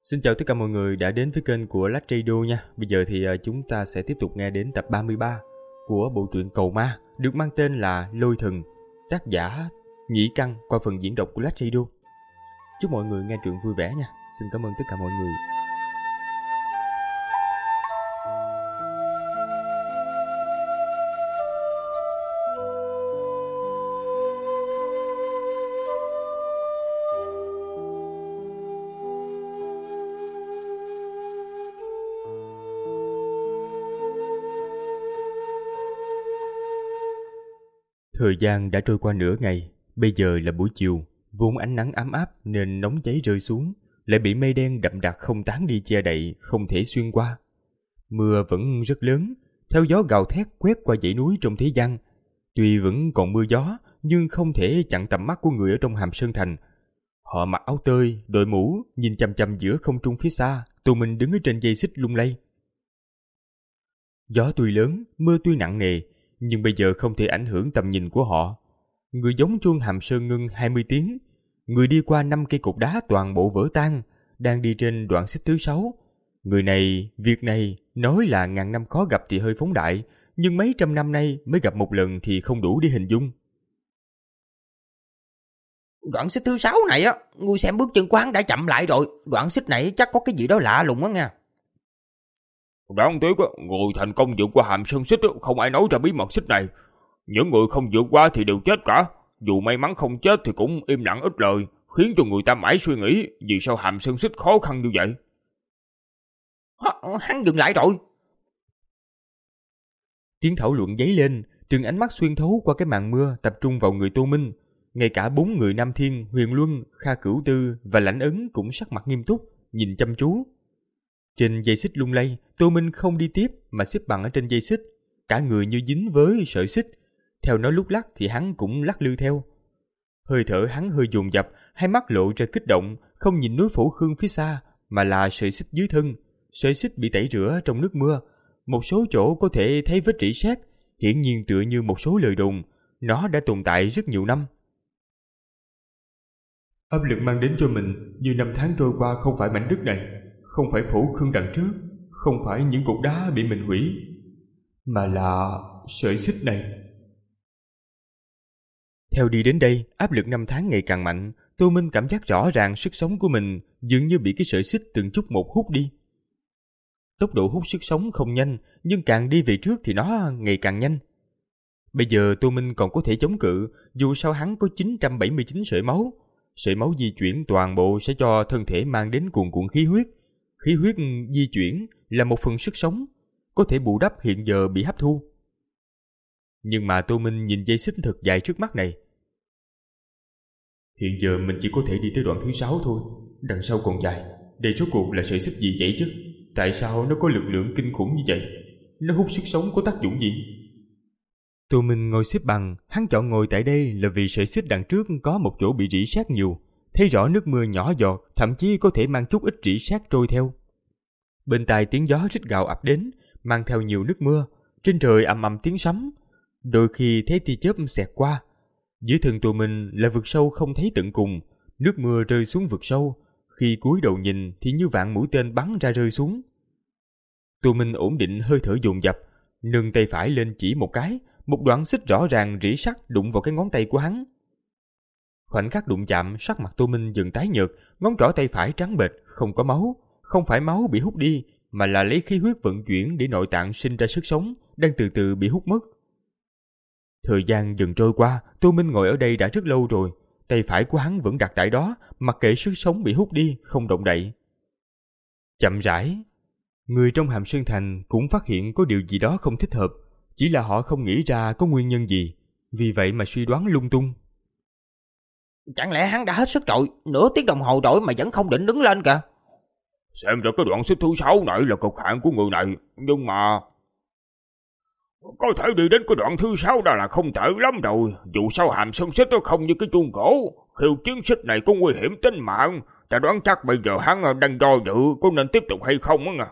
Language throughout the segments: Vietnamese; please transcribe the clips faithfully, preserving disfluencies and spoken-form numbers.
Xin chào tất cả mọi người đã đến với kênh của Lách Radio nha. Bây giờ thì chúng ta sẽ tiếp tục nghe đến tập ba mươi ba của bộ truyện Cầu Ma được mang tên là Lôi Thần, tác giả Nhĩ Căn qua phần diễn đọc của Lách Radio. Chúc mọi người nghe truyện vui vẻ nha. Xin cảm ơn tất cả mọi người. Thời gian đã trôi qua nửa ngày, bây giờ là buổi chiều, vốn ánh nắng ấm áp nên nóng cháy rơi xuống, lại bị mây đen đậm đặc không tán đi che đậy, không thể xuyên qua. Mưa vẫn rất lớn, theo gió gào thét quét qua dãy núi trong thế gian. Tuy vẫn còn mưa gió, nhưng không thể chặn tầm mắt của người ở trong Hàm Sơn Thành. Họ mặc áo tơi, đội mũ, nhìn chằm chằm giữa không trung phía xa, tụi mình đứng ở trên dây xích lung lay. Gió tuy lớn, mưa tuy nặng nề, nhưng bây giờ không thể ảnh hưởng tầm nhìn của họ. Người giống chuông Hàm Sơn ngưng hai mươi tiếng, người đi qua năm cây cột đá toàn bộ vỡ tan, đang đi trên đoạn xích thứ sáu. Người này, việc này, nói là ngàn năm khó gặp thì hơi phóng đại, nhưng mấy trăm năm nay mới gặp một lần thì không đủ để hình dung. Đoạn xích thứ sáu này á, ngươi xem bước chân của hắn đã chậm lại rồi. Đoạn xích này chắc có cái gì đó lạ lùng á nha. Đáng tiếc á, người thành công vượt qua Hàm Sơn xích không ai nói ra bí mật xích này. Những người không vượt qua thì đều chết cả. Dù may mắn không chết thì cũng im lặng ít lời, khiến cho người ta mãi suy nghĩ vì sao Hàm Sơn xích khó khăn như vậy. Hắn dừng lại rồi. Tiếng thảo luận dấy lên, từng ánh mắt xuyên thấu qua cái màn mưa tập trung vào người Tô Minh. Ngay cả bốn người Nam Thiên, Huyền Luân, Kha Cửu Tư và Lãnh Ấn cũng sắc mặt nghiêm túc, nhìn chăm chú. Trên dây xích lung lay, Tô Minh không đi tiếp mà xếp bằng ở trên dây xích, cả người như dính với sợi xích. Theo nó lúc lắc thì hắn cũng lắc lư theo. Hơi thở hắn hơi dồn dập, hai mắt lộ ra kích động, không nhìn núi Phổ Khương phía xa, mà là sợi xích dưới thân. Sợi xích bị tẩy rửa trong nước mưa, một số chỗ có thể thấy vết rỉ sét, hiển nhiên tựa như một số lời đồn, nó đã tồn tại rất nhiều năm. Áp lực mang đến cho mình như năm tháng trôi qua không phải mảnh đất này, không phải Phổ Khương đằng trước, không phải những cục đá bị mình hủy, mà là sợi xích này. Theo đi đến đây, áp lực năm tháng ngày càng mạnh, Tô Minh cảm giác rõ ràng sức sống của mình dường như bị cái sợi xích từng chút một hút đi. Tốc độ hút sức sống không nhanh, nhưng càng đi về trước thì nó ngày càng nhanh. Bây giờ Tô Minh còn có thể chống cự, dù sao hắn có chín trăm bảy mươi chín sợi máu. Sợi máu di chuyển toàn bộ sẽ cho thân thể mang đến cuồn cuộn khí huyết. Khí huyết di chuyển là một phần sức sống, có thể bù đắp hiện giờ bị hấp thu. Nhưng mà Tô Minh nhìn dây xích thật dài trước mắt này. Hiện giờ mình chỉ có thể đi tới đoạn thứ sáu thôi, đằng sau còn dài. Đây rốt cuộc là sợi xích gì vậy chứ? Tại sao nó có lực lượng kinh khủng như vậy? Nó hút sức sống có tác dụng gì? Tô Minh ngồi xếp bằng, hắn chọn ngồi tại đây là vì sợi xích đằng trước có một chỗ bị rỉ sét nhiều, thấy rõ nước mưa nhỏ giọt, thậm chí có thể mang chút ít rỉ sét trôi theo. Bên tai tiếng gió rít gào ập đến, mang theo nhiều nước mưa, trên trời ầm ầm tiếng sấm, đôi khi thấy tia chớp xẹt qua. Dưới thân Tô Minh là vực sâu không thấy tận cùng, nước mưa rơi xuống vực sâu, khi cúi đầu nhìn thì như vạn mũi tên bắn ra rơi xuống. Tô Minh ổn định hơi thở dồn dập, nâng tay phải lên chỉ một cái, một đoạn xích rõ ràng rỉ sắt đụng vào cái ngón tay của hắn. Khoảnh khắc đụng chạm, sắc mặt Tô Minh dần tái nhợt, ngón trỏ tay phải trắng bệch, không có máu, không phải máu bị hút đi, mà là lấy khí huyết vận chuyển để nội tạng sinh ra sức sống, đang từ từ bị hút mất. Thời gian dần trôi qua, Tô Minh ngồi ở đây đã rất lâu rồi, tay phải của hắn vẫn đặt tại đó, mặc kệ sức sống bị hút đi, không động đậy. Chậm rãi, người trong Hàm Sơn Thành cũng phát hiện có điều gì đó không thích hợp, chỉ là họ không nghĩ ra có nguyên nhân gì, vì vậy mà suy đoán lung tung. Chẳng lẽ hắn đã hết sức rồi, nửa tiếng đồng hồ rồi mà vẫn không định đứng lên kìa. Xem ra cái đoạn xích thứ sáu này là cực hạn của người này, nhưng mà có thể đi đến cái đoạn thứ sáu đó là không tệ lắm rồi. Dù sao Hàm Sơn xích nó không như cái chuông cổ, khiêu chiến xích này có nguy hiểm tính mạng. Ta đoán chắc bây giờ hắn đang do dự có nên tiếp tục hay không á.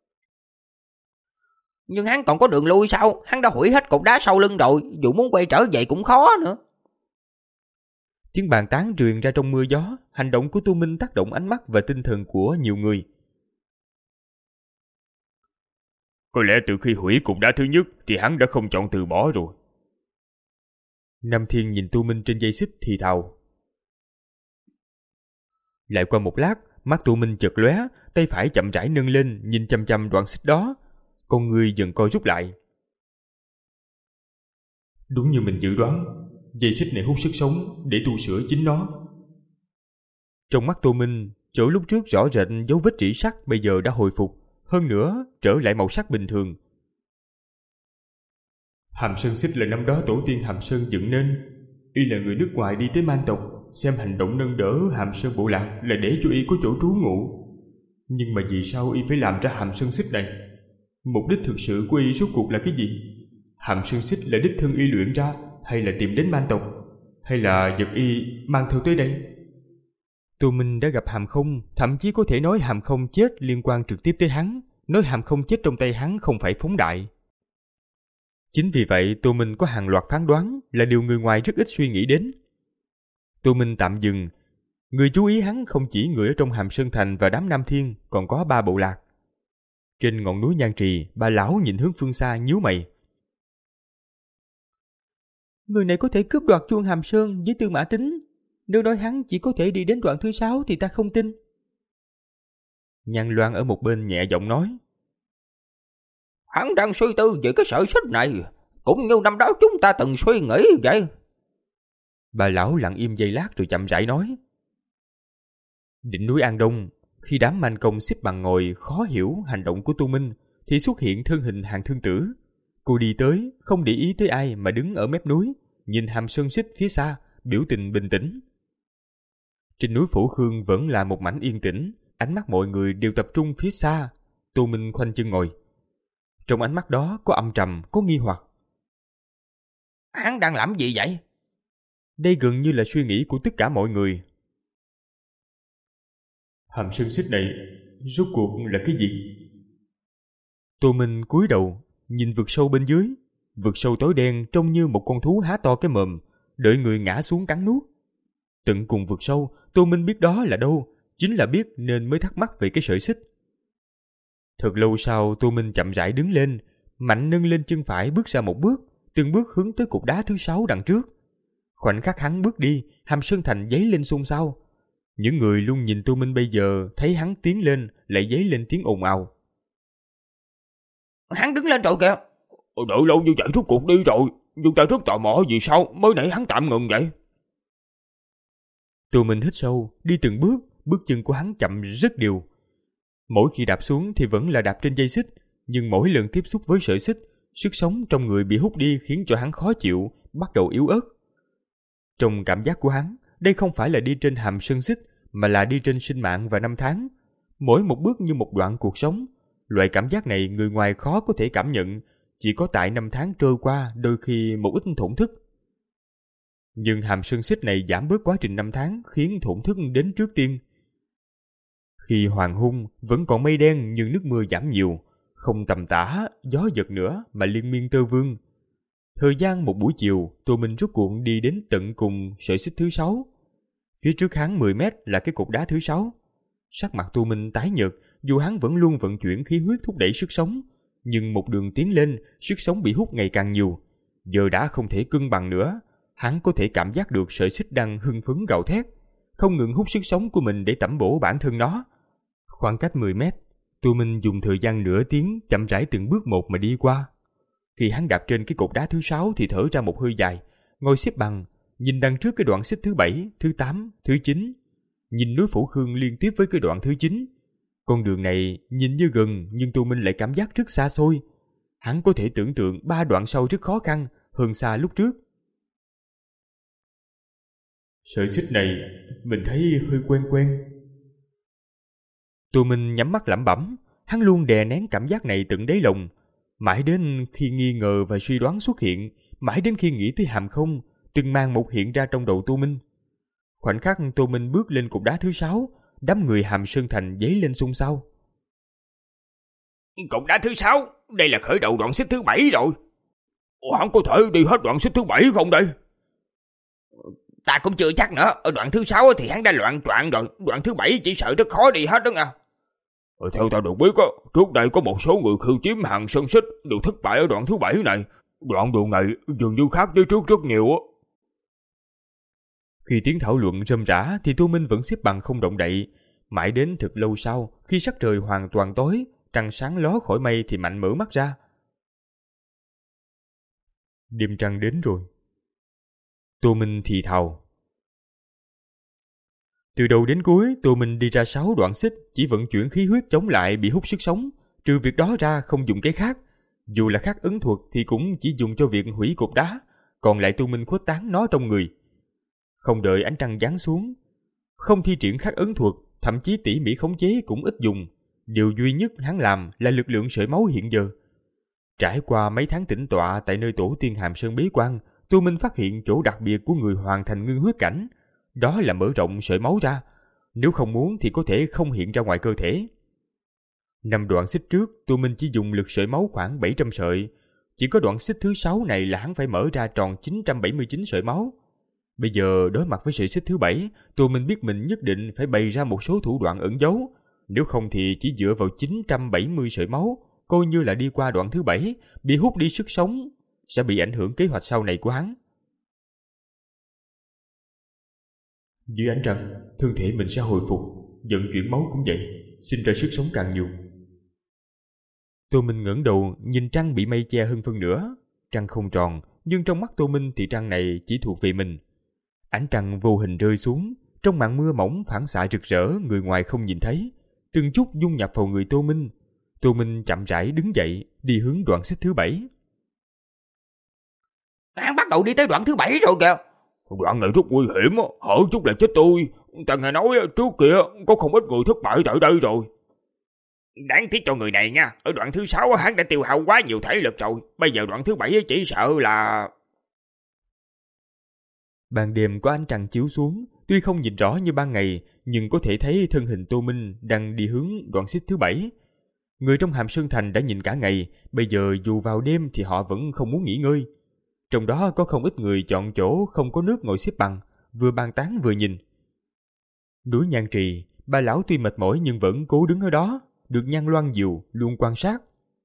Nhưng hắn còn có đường lui sao? Hắn đã hủy hết cột đá sau lưng rồi, dù muốn quay trở về cũng khó nữa. Tiếng bàn tán truyền ra trong mưa gió. Hành động của Tô Minh tác động ánh mắt và tinh thần của nhiều người. Có lẽ từ khi hủy cục đá thứ nhất thì hắn đã không chọn từ bỏ rồi. Nam Thiên nhìn Tô Minh trên dây xích thì thào. Lại qua một lát, mắt Tô Minh chợt lóe, tay phải chậm rãi nâng lên nhìn chăm chăm đoạn xích đó. Con người dần co rút lại. Đúng như mình dự đoán, dây xích này hút sức sống để tu sửa chính nó. Trong mắt Tô Minh, chỗ lúc trước rõ rệt dấu vết rỉ sắt bây giờ đã hồi phục, hơn nữa trở lại màu sắc bình thường. Hàm Sơn Xích là năm đó tổ tiên Hàm Sơn dựng nên. Y là người nước ngoài đi tới Man tộc, xem hành động nâng đỡ Hàm Sơn bộ lạc là để cho y có chỗ trú ngụ. Nhưng mà vì sao y phải làm ra Hàm Sơn Xích này? Mục đích thực sự của y rốt cuộc là cái gì? Hàm Sơn Xích là đích thân y luyện ra, hay là tìm đến Man tộc, hay là giật y mang theo tới đây? Tô Minh đã gặp Hàm Không, thậm chí có thể nói Hàm Không chết liên quan trực tiếp tới hắn, nói Hàm Không chết trong tay hắn không phải phóng đại. Chính vì vậy Tô Minh có hàng loạt phán đoán là điều người ngoài rất ít suy nghĩ đến. Tô Minh tạm dừng. Người chú ý hắn không chỉ người ở trong Hàm Sơn Thành và đám Nam Thiên, còn có ba bộ lạc. Trên ngọn núi Nhan Trì, bà lão nhìn hướng phương xa nhíu mày. Người này có thể cướp đoạt chuông Hàm Sơn với Tư Mã Tính. Nếu nói hắn chỉ có thể đi đến đoạn thứ sáu thì ta không tin. Nhan Loan ở một bên nhẹ giọng nói. Hắn đang suy tư về cái sợi xích này, cũng như năm đó chúng ta từng suy nghĩ vậy. Bà lão lặng im giây lát rồi chậm rãi nói. Đỉnh núi An Đông, khi đám man công xếp bằng ngồi khó hiểu hành động của Tô Minh, thì xuất hiện thân hình Hàng Thương Tử. Cô đi tới, không để ý tới ai mà đứng ở mép núi, nhìn Hàm Sơn Xích phía xa, biểu tình bình tĩnh. Trên núi Phổ Khương vẫn là một mảnh yên tĩnh, ánh mắt mọi người đều tập trung phía xa. Tô Minh khoanh chân ngồi. Trong ánh mắt đó có âm trầm, có nghi hoặc. Hắn đang làm gì vậy? Đây gần như là suy nghĩ của tất cả mọi người. Hàm Sơn Xích này rốt cuộc là cái gì? Tô Minh cúi đầu nhìn vực sâu bên dưới. Vực sâu tối đen trông như một con thú há to cái mồm, đợi người ngã xuống cắn nuốt. Tận cùng vực sâu, Tô Minh biết đó là đâu, chính là biết nên mới thắc mắc về cái sợi xích. Thật lâu sau, Tô Minh chậm rãi đứng lên, mạnh nâng lên chân phải bước ra một bước, từng bước hướng tới cục đá thứ sáu đằng trước. Khoảnh khắc hắn bước đi, Hàm Sơn Thành dấy lên xôn xao. Những người luôn nhìn Tô Minh bây giờ thấy hắn tiến lên lại dấy lên tiếng ồn ào. Hắn đứng lên rồi kìa. Đợi lâu như vậy rốt cuộc đi rồi, nhưng ta rất tò mò vì sao mới nãy hắn tạm ngừng vậy. Tô Minh hít sâu, đi từng bước, bước chân của hắn chậm rất đều. Mỗi khi đạp xuống thì vẫn là đạp trên dây xích, nhưng mỗi lần tiếp xúc với sợi xích, sức sống trong người bị hút đi khiến cho hắn khó chịu, bắt đầu yếu ớt. Trong cảm giác của hắn, đây không phải là đi trên Hàm Sơn Xích, mà là đi trên sinh mạng và năm tháng. Mỗi một bước như một đoạn cuộc sống. Loại cảm giác này người ngoài khó có thể cảm nhận, chỉ có tại năm tháng trôi qua đôi khi một ít thổn thức. Nhưng Hàm Sơn Xích này giảm bớt quá trình năm tháng khiến thổn thức đến trước tiên. Khi hoàng hôn vẫn còn mây đen nhưng nước mưa giảm nhiều, không tầm tã, gió giật nữa mà liên miên tơ vương. Thời gian một buổi chiều, Tô Minh rút cuộn đi đến tận cùng sợi xích thứ sáu. Phía trước hắn mười mét là cái cục đá thứ sáu. Sắc mặt Tô Minh tái nhợt, dù hắn vẫn luôn vận chuyển khí huyết thúc đẩy sức sống, nhưng một đường tiến lên, sức sống bị hút ngày càng nhiều. Giờ đã không thể cân bằng nữa, hắn có thể cảm giác được sợi xích đang hưng phấn gào thét, không ngừng hút sức sống của mình để tẩm bổ bản thân nó. Khoảng cách mười mét, Tô Minh dùng thời gian nửa tiếng chậm rãi từng bước một mà đi qua. Khi hắn đạp trên cái cột đá thứ sáu thì thở ra một hơi dài, ngồi xếp bằng, nhìn đằng trước cái đoạn xích thứ bảy, thứ tám, thứ chín. Nhìn núi Phổ Khương liên tiếp với cái đoạn thứ chín. Con đường này nhìn như gần nhưng Tô Minh lại cảm giác rất xa xôi. Hắn có thể tưởng tượng ba đoạn sau rất khó khăn, hơn xa lúc trước. Sợi xích này mình thấy hơi quen quen. Tô Minh nhắm mắt lẩm bẩm, hắn luôn đè nén cảm giác này tận đáy lòng. Mãi đến khi nghi ngờ và suy đoán xuất hiện, mãi đến khi nghĩ tới Hàm Không, từng mang một hiện ra trong đầu Tô Minh. Khoảnh khắc Tô Minh bước lên cục đá thứ sáu, đám người Hàm Sơn Thành dấy lên xôn xao. Cục đá thứ sáu, đây là khởi đầu đoạn xích thứ bảy rồi. Hắn có thể đi hết đoạn xích thứ bảy không đây? Ta cũng chưa chắc nữa. Ở đoạn thứ sáu thì hắn đã loạn choạng rồi. Đoạn thứ bảy chỉ sợ rất khó đi hết đó nha. Theo ta được biết, trước đây có một số người khiêu chiếm hàng sơn xích đều thất bại ở đoạn thứ bảy này. Đoạn đường này dường như khác với trước rất nhiều. Khi tiếng thảo luận râm rã thì Tô Minh vẫn xếp bằng không động đậy. Mãi đến thật lâu sau, khi sắc trời hoàn toàn tối, trăng sáng ló khỏi mây thì Mạnh mở mắt ra. Đêm trăng đến rồi. Tô Minh thì thào. Từ đầu đến cuối, Tô Minh đi ra sáu đoạn xích, chỉ vận chuyển khí huyết chống lại bị hút sức sống. Trừ việc đó ra không dùng cái khác. Dù là khác ấn thuật thì cũng chỉ dùng cho việc hủy cục đá, còn lại Tô Minh khuếch tán nó trong người. Không đợi ánh trăng giáng xuống, không thi triển khác ấn thuật, thậm chí tỉ mỉ khống chế cũng ít dùng. Điều duy nhất hắn làm là lực lượng sợi máu hiện giờ. Trải qua mấy tháng tĩnh tọa tại nơi tổ tiên Hàm Sơn bế quan, Tô Minh phát hiện chỗ đặc biệt của người hoàn thành ngưng huyết cảnh. Đó là mở rộng sợi máu ra. Nếu không muốn thì có thể không hiện ra ngoài cơ thể. Năm đoạn xích trước, Tô Minh chỉ dùng lực sợi máu khoảng bảy trăm sợi. Chỉ có đoạn xích thứ sáu này là hắn phải mở ra tròn chín trăm bảy mươi chín sợi máu. Bây giờ đối mặt với sợi xích thứ bảy, Tô Minh biết mình nhất định phải bày ra một số thủ đoạn ẩn giấu. Nếu không thì chỉ dựa vào chín trăm bảy mươi sợi máu, coi như là đi qua đoạn thứ bảy, bị hút đi sức sống, sẽ bị ảnh hưởng kế hoạch sau này của hắn. Dưới ánh trăng, thân thể mình sẽ hồi phục, vận chuyển máu cũng vậy, sinh ra sức sống càng nhiều. Tô Minh ngẩng đầu nhìn trăng bị mây che hơn phân nửa. Trăng không tròn, nhưng trong mắt Tô Minh thì trăng này chỉ thuộc về mình. Ánh trăng vô hình rơi xuống, trong màn mưa mỏng phản xạ rực rỡ, người ngoài không nhìn thấy, từng chút dung nhập vào người Tô Minh. Tô Minh chậm rãi đứng dậy, đi hướng đoạn xích thứ bảy. Hắn bắt đầu đi tới đoạn thứ bảy rồi kìa. Đoạn này rất nguy hiểm, hở chút là chết tôi. Ta nghe nói trước kia có không ít người thất bại tại đây rồi. Đáng tiếc cho người này nha. Ở đoạn thứ sáu hắn đã tiêu hao quá nhiều thể lực rồi. Bây giờ đoạn thứ bảy chỉ sợ là... Ban đêm có ánh trăng chiếu xuống, tuy không nhìn rõ như ban ngày, nhưng có thể thấy thân hình Tô Minh đang đi hướng đoạn xích thứ bảy. Người trong Hàm Sơn Thành đã nhìn cả ngày, bây giờ dù vào đêm thì họ vẫn không muốn nghỉ ngơi. Trong đó có không ít người chọn chỗ không có nước ngồi xếp bằng, vừa bàn tán vừa nhìn. Núi Nhan Trì, ba lão tuy mệt mỏi nhưng vẫn cố đứng ở đó, được Nhan Loan dìu luôn quan sát.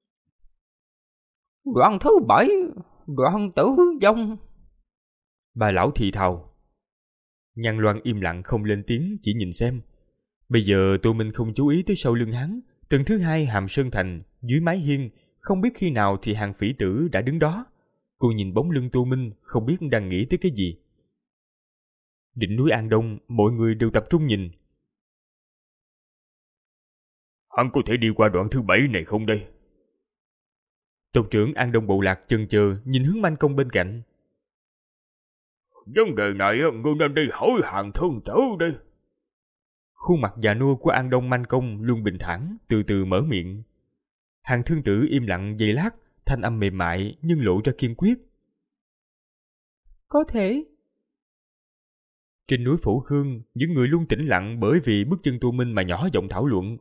Đoạn thứ bảy, đoạn tử vong. Ba lão thì thào. Nhan Loan im lặng không lên tiếng, chỉ nhìn xem. Bây giờ Tô Minh không chú ý tới sau lưng hắn. Tầng thứ hai Hàm Sơn Thành, dưới mái hiên, không biết khi nào thì hàng phỉ tử đã đứng đó. Cô nhìn bóng lưng Tô Minh, không biết đang nghĩ tới cái gì. Đỉnh núi An Đông, mọi người đều tập trung nhìn. Hắn có thể đi qua đoạn thứ bảy này không đây? Tộc trưởng An Đông Bộ Lạc chần chờ nhìn hướng Manh Công bên cạnh. Vấn đề này ngươi nên đi hỏi Hàng Thương Tử đi. Khuôn mặt già nua của An Đông Manh Công luôn bình thản, từ từ mở miệng. Hàng Thương Tử im lặng giây lát, thanh âm mềm mại nhưng lộ ra kiên quyết. Có thể. Trên núi Phổ Khương, những người luôn tĩnh lặng bởi vì bước chân Tô Minh mà nhỏ giọng thảo luận.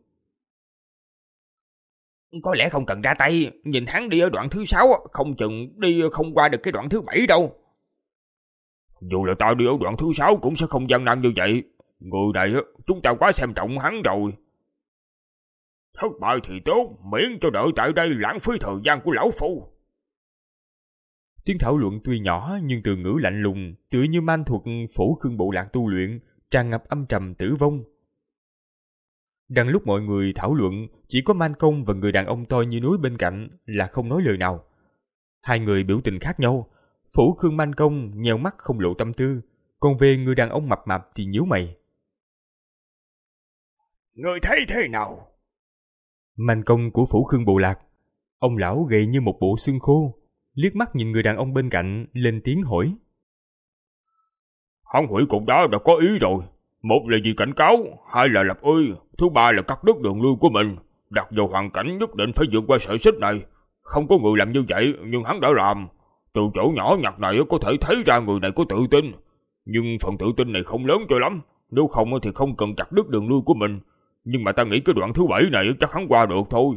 Có lẽ không cần ra tay, nhìn hắn đi ở đoạn thứ sáu, không chừng đi không qua được cái đoạn thứ bảy đâu. Dù là ta đi ở đoạn thứ sáu cũng sẽ không gian nan như vậy. Người này chúng ta quá xem trọng hắn rồi. Thất bại thì tốt, miễn cho đợi tại đây lãng phí thời gian của lão phu. Tiếng thảo luận tuy nhỏ nhưng từ ngữ lạnh lùng, tựa như man thuật Phổ Khương Bộ Lạc tu luyện, tràn ngập âm trầm tử vong. Đang lúc mọi người thảo luận, chỉ có Man Công và người đàn ông to như núi bên cạnh là không nói lời nào. Hai người biểu tình khác nhau. Phổ Khương Man Công nheo mắt không lộ tâm tư, còn về người đàn ông mập mạp thì nhíu mày. Người thấy thế nào? Man Công của Phổ Khương Bộ Lạc, ông lão gầy như một bộ xương khô, liếc mắt nhìn người đàn ông bên cạnh, lên tiếng hỏi. Hắn hủy cục đó đã có ý rồi. Một là vì cảnh cáo, hai là lập uy, thứ ba là cắt đứt đường lui của mình. Đặt vào hoàn cảnh nhất định phải vượt qua sợi xích này. Không có người làm như vậy, nhưng hắn đã làm. Từ chỗ nhỏ nhặt này có thể thấy ra người này có tự tin. Nhưng phần tự tin này không lớn cho lắm. Nếu không thì không cần chặt đứt đường lui của mình. Nhưng mà ta nghĩ cái đoạn thứ bảy này chắc hắn qua được thôi.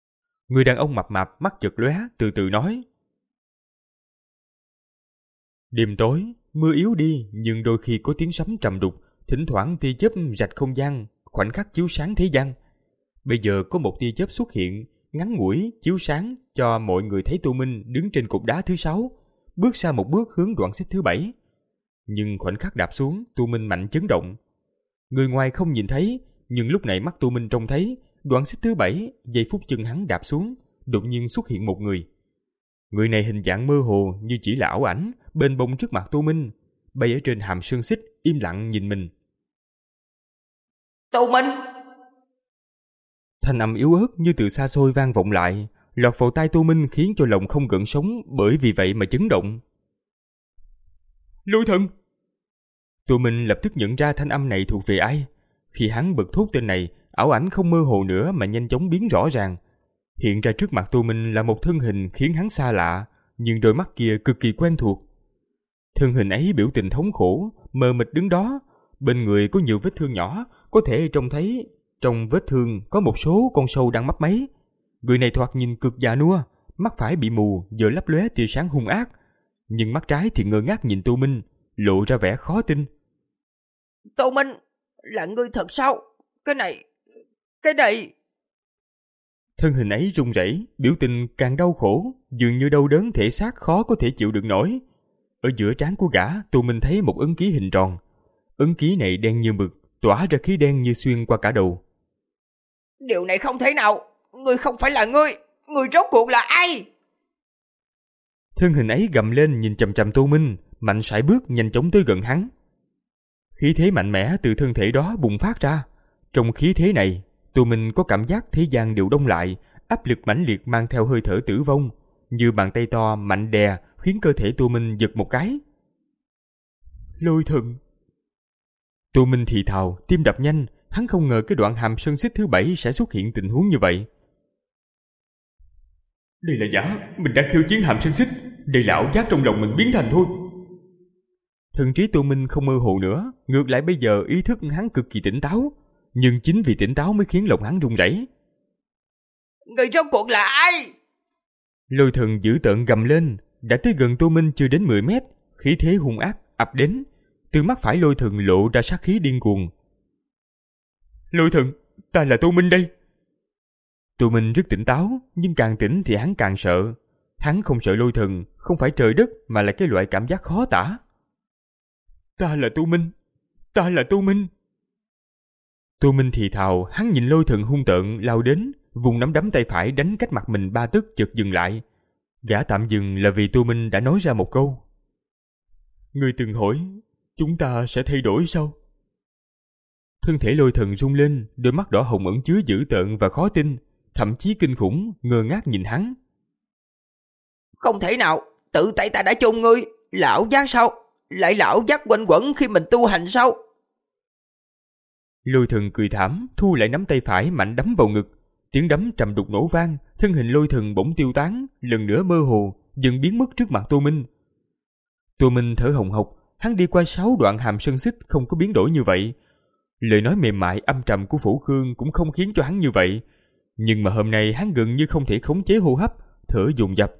Người đàn ông mập mạp mắt chợt lóe, từ từ nói. Đêm tối, mưa yếu đi nhưng đôi khi có tiếng sấm trầm đục, thỉnh thoảng tia chớp rạch không gian, khoảnh khắc chiếu sáng thế gian. Bây giờ có một tia chớp xuất hiện, ngắn ngủi, chiếu sáng cho mọi người thấy Tô Minh đứng trên cục đá thứ sáu, bước ra một bước hướng đoạn xích thứ bảy. Nhưng khoảnh khắc đạp xuống, Tô Minh mạnh chấn động. Người ngoài không nhìn thấy, nhưng lúc này mắt Tô Minh trông thấy, đoạn xích thứ bảy, giây phút chân hắn đạp xuống, đột nhiên xuất hiện một người. Người này hình dạng mơ hồ như chỉ là ảo ảnh, bên bông trước mặt Tô Minh, bay ở trên hàm sơn xích, im lặng nhìn mình. Tô Minh! Thanh âm yếu ớt như từ xa xôi vang vọng lại, lọt vào tai Tô Minh khiến cho lòng không gợn sóng, bởi vì vậy mà chấn động. Lôi thần! Tô Minh lập tức nhận ra thanh âm này thuộc về ai. Khi hắn bật thốt tên này, ảo ảnh không mơ hồ nữa mà nhanh chóng biến rõ ràng. Hiện ra trước mặt Tô Minh là một thân hình khiến hắn xa lạ, nhưng đôi mắt kia cực kỳ quen thuộc. Thân hình ấy biểu tình thống khổ, mờ mịt đứng đó, bên người có nhiều vết thương nhỏ, có thể trông thấy trong vết thương có một số con sâu đang mấp máy. Người này thoạt nhìn cực già nua, mắt phải bị mù, giờ lấp lóe tia sáng hung ác, nhưng mắt trái thì ngơ ngác nhìn Tô Minh, lộ ra vẻ khó tin. Tô Minh, là ngươi thật sao? Cái này, cái này... Thân hình ấy run rẩy, biểu tình càng đau khổ, dường như đau đớn thể xác khó có thể chịu đựng nổi. Ở giữa trán của gã, Tô Minh thấy một ấn ký hình tròn. Ấn ký này đen như mực, tỏa ra khí đen như xuyên qua cả đầu. Điều này không thể nào, ngươi không phải là ngươi, ngươi rốt cuộc là ai? Thân hình ấy gầm lên nhìn chằm chằm Tô Minh, mạnh sải bước nhanh chóng tới gần hắn. Khí thế mạnh mẽ từ thân thể đó bùng phát ra. Trong khí thế này, Tô Minh có cảm giác thế gian đều đông lại, áp lực mãnh liệt mang theo hơi thở tử vong, như bàn tay to mạnh đè khiến cơ thể Tô Minh giật một cái. Lôi thần! Tô Minh thì thào, tim đập nhanh, hắn không ngờ cái đoạn hàm sơn xích thứ bảy sẽ xuất hiện tình huống như vậy. Đây là giả, mình đang khiêu chiến hàm sơn xích, đây là ảo giác trong lòng mình biến thành thôi. Thần trí Tô Minh không mơ hồ nữa, ngược lại bây giờ ý thức hắn cực kỳ tỉnh táo, nhưng chính vì tỉnh táo mới khiến lòng hắn run rẩy. Người rốt cuộc là ai? Lôi thần dữ tợn gầm lên, đã tới gần Tô Minh chưa đến mười mét, khí thế hung ác ập đến, từ mắt phải lôi thần lộ ra sát khí điên cuồng. Lôi thần, ta là Tô Minh đây. Tô Minh rất tỉnh táo, nhưng càng tỉnh thì hắn càng sợ. Hắn không sợ lôi thần, không phải trời đất mà là cái loại cảm giác khó tả. Ta là Tô Minh, ta là Tô Minh. Tô Minh thì thào, hắn nhìn lôi thần hung tợn lao đến, vùng nắm đấm tay phải đánh cách mặt mình ba tấc chợt dừng lại. Gã tạm dừng là vì Tô Minh đã nói ra một câu. Ngươi từng hỏi, chúng ta sẽ thay đổi sao? Thân thể lôi thần rung lên, đôi mắt đỏ hồng ẩn chứa dữ tợn và khó tin, thậm chí kinh khủng, ngơ ngác nhìn hắn. Không thể nào, tự tay ta đã chôn ngươi, là ảo giác sao? Lại là ảo giác quanh quẩn khi mình tu hành sao? Lôi thần cười thảm, thu lại nắm tay phải mạnh đấm vào ngực. Tiếng đấm trầm đục nổ vang, thân hình lôi thần bỗng tiêu tán, lần nữa mơ hồ, dần biến mất trước mặt Tô Minh. Tô Minh thở hồng hộc, hắn đi qua sáu đoạn hàm sơn xích không có biến đổi như vậy. Lời nói mềm mại âm trầm của Phủ Khương cũng không khiến cho hắn như vậy. Nhưng mà hôm nay hắn gần như không thể khống chế hô hấp, thở dồn dập.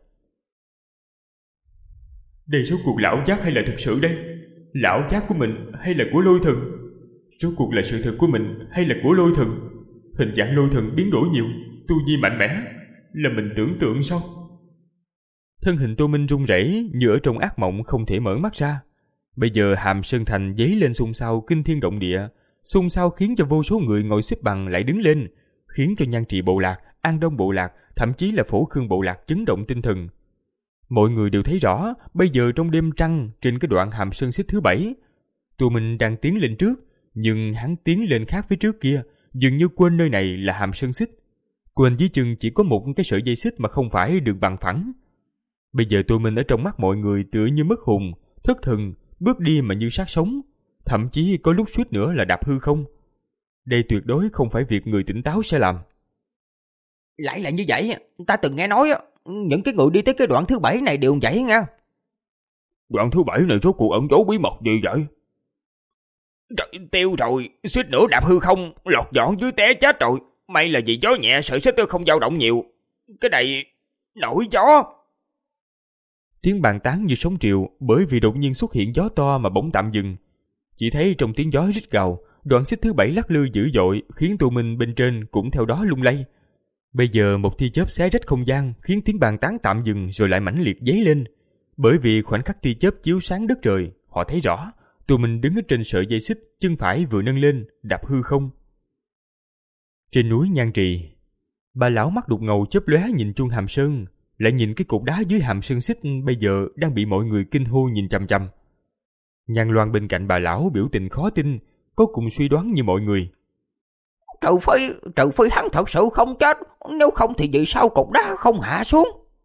Đây rốt cuộc là ảo giác hay là thực sự đây? Là ảo giác của mình hay là của lôi thần? Rốt cuộc là sự thật của mình hay là của lôi thần? Hình dạng lôi thần biến đổi nhiều, tu vi mạnh mẽ, là mình tưởng tượng sao? Thân hình Tô Minh run rẩy như ở trong ác mộng không thể mở mắt ra. Bây giờ hàm sơn thành dấy lên xôn xao kinh thiên động địa, xôn xao khiến cho vô số người ngồi xếp bằng lại đứng lên, khiến cho Nhan Trì bộ lạc, An Đông bộ lạc, thậm chí là Phổ Khương bộ lạc chấn động tinh thần. Mọi người đều thấy rõ, bây giờ trong đêm trăng trên cái đoạn hàm sơn xích thứ bảy, Tô Minh đang tiến lên trước, nhưng hắn tiến lên khác phía trước kia, dường như quên nơi này là hàm sơn xích, quên dưới chân chỉ có một cái sợi dây xích mà không phải đường bằng phẳng. Bây giờ Tô Minh ở trong mắt mọi người tựa như mất hồn, thất thần, bước đi mà như sát sống, thậm chí có lúc suýt nữa là đạp hư không. Đây tuyệt đối không phải việc người tỉnh táo sẽ làm. Lại là như vậy, ta từng nghe nói những cái người đi tới cái đoạn thứ bảy này đều vậy nha. Đoạn thứ bảy này rốt cuộc ẩn giấu bí mật gì vậy? Trời, tiêu rồi, suýt nữa đạp hư không, lọt dọn dưới té chết rồi. May là vì gió nhẹ sợi xích tôi không dao động nhiều. Cái này nổi gió. Tiếng bàn tán như sóng triệu bởi vì đột nhiên xuất hiện gió to mà bỗng tạm dừng. Chỉ thấy trong tiếng gió rít gào, đoạn xích thứ bảy lắc lư dữ dội khiến Tô Minh bên trên cũng theo đó lung lay. Bây giờ một tia chớp xé rách không gian khiến tiếng bàn tán tạm dừng rồi lại mãnh liệt dấy lên. Bởi vì khoảnh khắc tia chớp chiếu sáng đất trời, họ thấy rõ Tô Minh đứng ở trên sợi dây xích, chân phải vừa nâng lên đạp hư không. Trên núi Nhan Trì, bà lão mắt đục ngầu chớp lóe nhìn chuông Hàm Sơn, lại nhìn cái cột đá dưới hàm sơn xích bây giờ đang bị mọi người kinh hô nhìn chằm chằm. Nhan Loan bên cạnh bà lão biểu tình khó tin, có cùng suy đoán như mọi người. Trừ phi, trừ phi hắn thật sự không chết, nếu không thì vì sao cột đá không hạ xuống?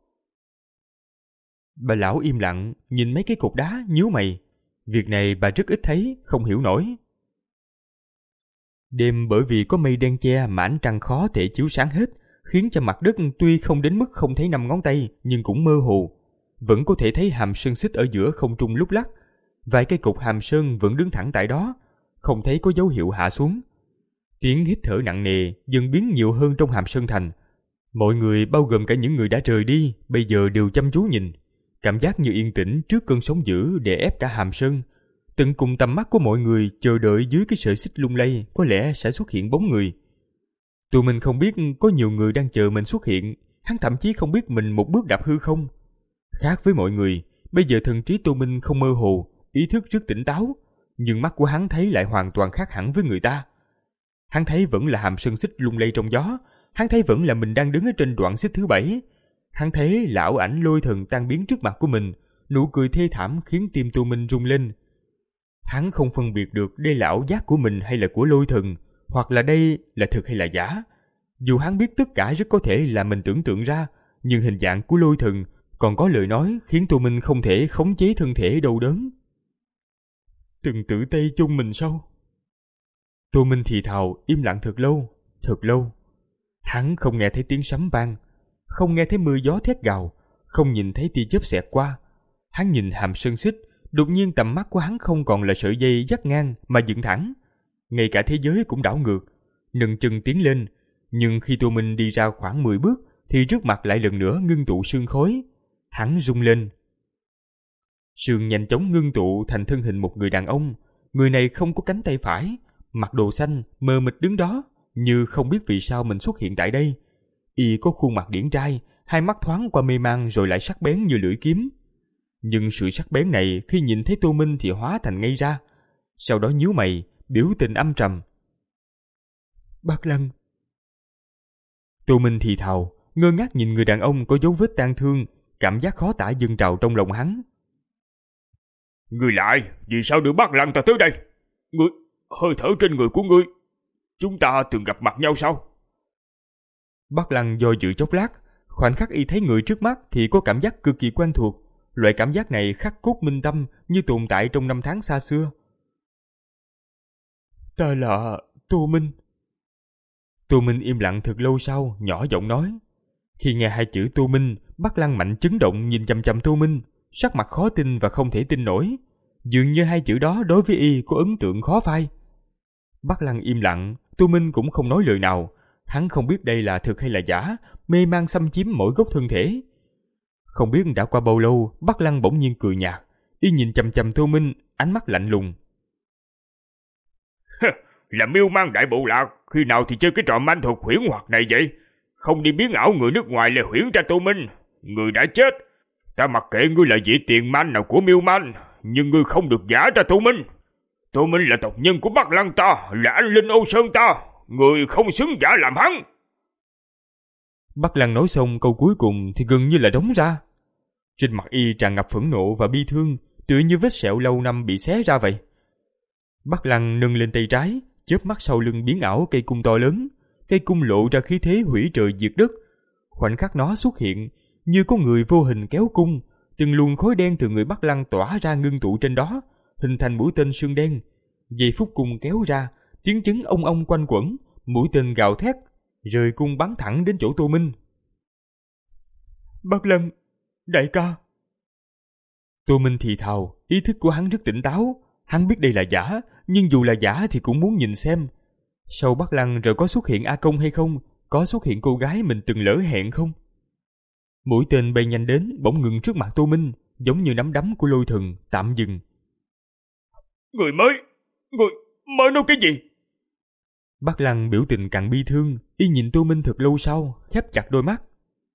Bà lão im lặng, nhìn mấy cái cột đá nhíu mày. Việc này bà rất ít thấy, không hiểu nổi. Đêm bởi vì có mây đen che mà ánh trăng khó thể chiếu sáng hết, khiến cho mặt đất tuy không đến mức không thấy năm ngón tay nhưng cũng mơ hồ. Vẫn có thể thấy hàm sơn xích ở giữa không trung lúc lắc. Vài cây cột hàm sơn vẫn đứng thẳng tại đó, không thấy có dấu hiệu hạ xuống. Tiếng hít thở nặng nề dần biến nhiều hơn trong hàm sơn thành. Mọi người bao gồm cả những người đã rời đi bây giờ đều chăm chú nhìn, cảm giác như yên tĩnh trước cơn sóng dữ đè ép cả hàm sơn. Tận cùng tầm mắt của mọi người chờ đợi dưới cái sợi xích lung lay có lẽ sẽ xuất hiện bóng người. Tụi mình không biết có nhiều người đang chờ mình xuất hiện, hắn thậm chí không biết mình một bước đạp hư không. Khác với mọi người, bây giờ thần trí Tô Minh không mơ hồ, ý thức rất tỉnh táo, nhưng mắt của hắn thấy lại hoàn toàn khác hẳn với người ta. Hắn thấy vẫn là hàm sơn xích lung lay trong gió, hắn thấy vẫn là mình đang đứng ở trên đoạn xích thứ bảy. Hắn thấy lão ảnh lôi thần tan biến trước mặt của mình, nụ cười thê thảm khiến tim Tô Minh rung lên. Hắn không phân biệt được đây là ảo giác của mình hay là của lôi thần, hoặc là đây là thực hay là giả. Dù hắn biết tất cả rất có thể là mình tưởng tượng ra, nhưng hình dạng của lôi thần còn có lời nói khiến Tô Minh không thể khống chế thân thể đau đớn. Từng tự tay chung mình sao? Tô Minh thì thào im lặng thật lâu, thật lâu. Hắn không nghe thấy tiếng sấm vang, không nghe thấy mưa gió thét gào, không nhìn thấy tia chớp xẹt qua. Hắn nhìn hàm sơn xích, đột nhiên tầm mắt của hắn không còn là sợi dây dắt ngang mà dựng thẳng. Ngay cả thế giới cũng đảo ngược, nâng chân tiến lên. Nhưng khi Tô Minh đi ra khoảng mười bước thì trước mặt lại lần nữa ngưng tụ sương khói. Hắn rung lên. Sương nhanh chóng ngưng tụ thành thân hình một người đàn ông. Người này không có cánh tay phải, mặc đồ xanh, mờ mịt đứng đó, như không biết vì sao mình xuất hiện tại đây. Y có khuôn mặt điển trai, hai mắt thoáng qua mê man rồi lại sắc bén như lưỡi kiếm. Nhưng sự sắc bén này khi nhìn thấy Tô Minh thì hóa thành ngây ra. Sau đó nhíu mày, biểu tình âm trầm. Bác Lăng. Tô Minh thì thào, ngơ ngác nhìn người đàn ông có dấu vết tang thương, cảm giác khó tả dâng trào trong lòng hắn. Ngươi lại, vì sao đưa Bác Lăng ta tới đây? Ngươi, hơi thở trên người của ngươi, chúng ta từng gặp mặt nhau sao? Bác Lăng do dự chốc lát, khoảnh khắc y thấy người trước mắt thì có cảm giác cực kỳ quen thuộc. Loại cảm giác này khắc cốt minh tâm như tồn tại trong năm tháng xa xưa. Ta là Tô Minh. Tô Minh im lặng thật lâu sau, nhỏ giọng nói. Khi nghe hai chữ Tô Minh, Bác Lăng mạnh chấn động nhìn chằm chằm Tô Minh, sắc mặt khó tin và không thể tin nổi. Dường như hai chữ đó đối với y có ấn tượng khó phai. Bác Lăng im lặng, Tô Minh cũng không nói lời nào. Hắn không biết đây là thực hay là giả, mê man xâm chiếm mỗi góc thân thể. Không biết đã qua bao lâu, Bác Lăng bỗng nhiên cười nhạt. Y nhìn chằm chằm Tô Minh, ánh mắt lạnh lùng. Là Miêu Mang Đại Bộ Lạc, khi nào thì chơi cái trò manh thuật huyễn hoặc này vậy? Không đi biến ảo người nước ngoài là huyễn ra Tô Minh. Người đã chết. Ta mặc kệ ngươi là vị tiền man nào của Miêu Mang, nhưng ngươi không được giả ra Tô Minh. Tô Minh là tộc nhân của Bác Lăng ta, là anh linh Âu Sơn ta. Người không xứng giả làm hắn. Bác Lăng nói xong câu cuối cùng thì gần như là đóng ra. Trên mặt y tràn ngập phẫn nộ và bi thương, tựa như vết sẹo lâu năm bị xé ra vậy. Bác Lăng nâng lên tay trái, chớp mắt sau lưng biến ảo cây cung to lớn. Cây cung lộ ra khí thế hủy trời diệt đất. Khoảnh khắc nó xuất hiện, như có người vô hình kéo cung, từng luồng khói đen từ người Bác Lăng tỏa ra ngưng tụ trên đó, hình thành mũi tên sương đen. Giây phút cung kéo ra, tiếng chấn ông ông quanh quẩn, mũi tên gào thét, rời cung bắn thẳng đến chỗ Tô Minh. Bác Lăng, đại ca. Tô Minh thì thào, ý thức của hắn rất tỉnh táo. Hắn biết đây là giả, nhưng dù là giả thì cũng muốn nhìn xem. Sau Bác Lăng rồi có xuất hiện A Công hay không? Có xuất hiện cô gái mình từng lỡ hẹn không? Mũi tên bay nhanh đến, bỗng ngừng trước mặt Tô Minh. giống như nắm đấm của lôi thần, tạm dừng. Người mới, người mới nói cái gì? Bác Lăng biểu tình càng bi thương, y nhìn Tô Minh thật lâu sau, khép chặt đôi mắt.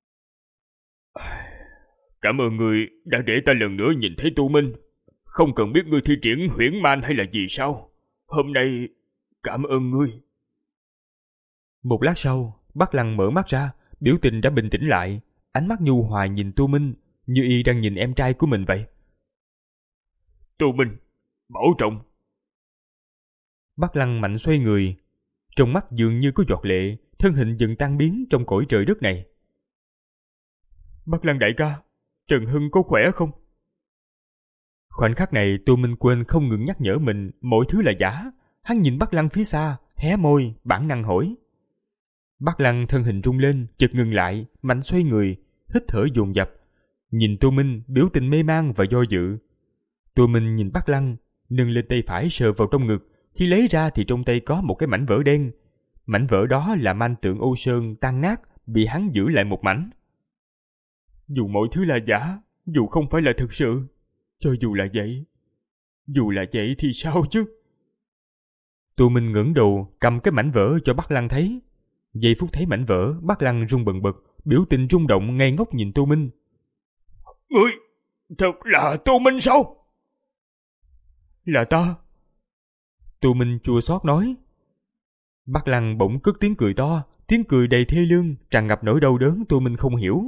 Cảm ơn người đã để ta lần nữa nhìn thấy Tô Minh. Không cần biết ngươi thi triển huyễn man hay là gì sao. Hôm nay, cảm ơn ngươi. Một lát sau, Bác Lăng mở mắt ra, biểu tình đã bình tĩnh lại, ánh mắt nhu hòa nhìn Tô Minh, như y đang nhìn em trai của mình vậy. Tô Minh, bảo trọng. Bác Lăng mạnh xoay người, trong mắt dường như có giọt lệ, thân hình dần tan biến trong cõi trời đất này. Bác Lăng đại ca, Trần Hưng có khỏe không? Khoảnh khắc này Tô Minh quên không ngừng nhắc nhở mình mọi thứ là giả. Hắn nhìn Bác Lăng phía xa, hé môi, bản năng hỏi. Bác Lăng thân hình rung lên, chợt ngừng lại, mạnh xoay người, hít thở dồn dập, nhìn Tô Minh biểu tình mê man và do dự. Tô Minh nhìn Bác Lăng, nâng lên tay phải sờ vào trong ngực, khi lấy ra thì trong tay có một cái mảnh vỡ đen. Mảnh vỡ đó là man tượng Âu Sơn tan nát, bị hắn giữ lại một mảnh. Dù mọi thứ là giả, dù không phải là thực sự, cho dù là vậy, dù là vậy thì sao chứ? Tô Minh ngẩng đầu cầm cái mảnh vỡ cho Bác Lăng thấy. Giây phút thấy mảnh vỡ, Bác Lăng run bần bật, biểu tình rung động ngây ngốc nhìn Tô Minh. Ngươi, thật là Tô Minh sao? Là ta. Tô Minh chua xót nói. Bác Lăng bỗng cất tiếng cười to, tiếng cười đầy thê lương, tràn ngập nỗi đau đớn Tô Minh không hiểu.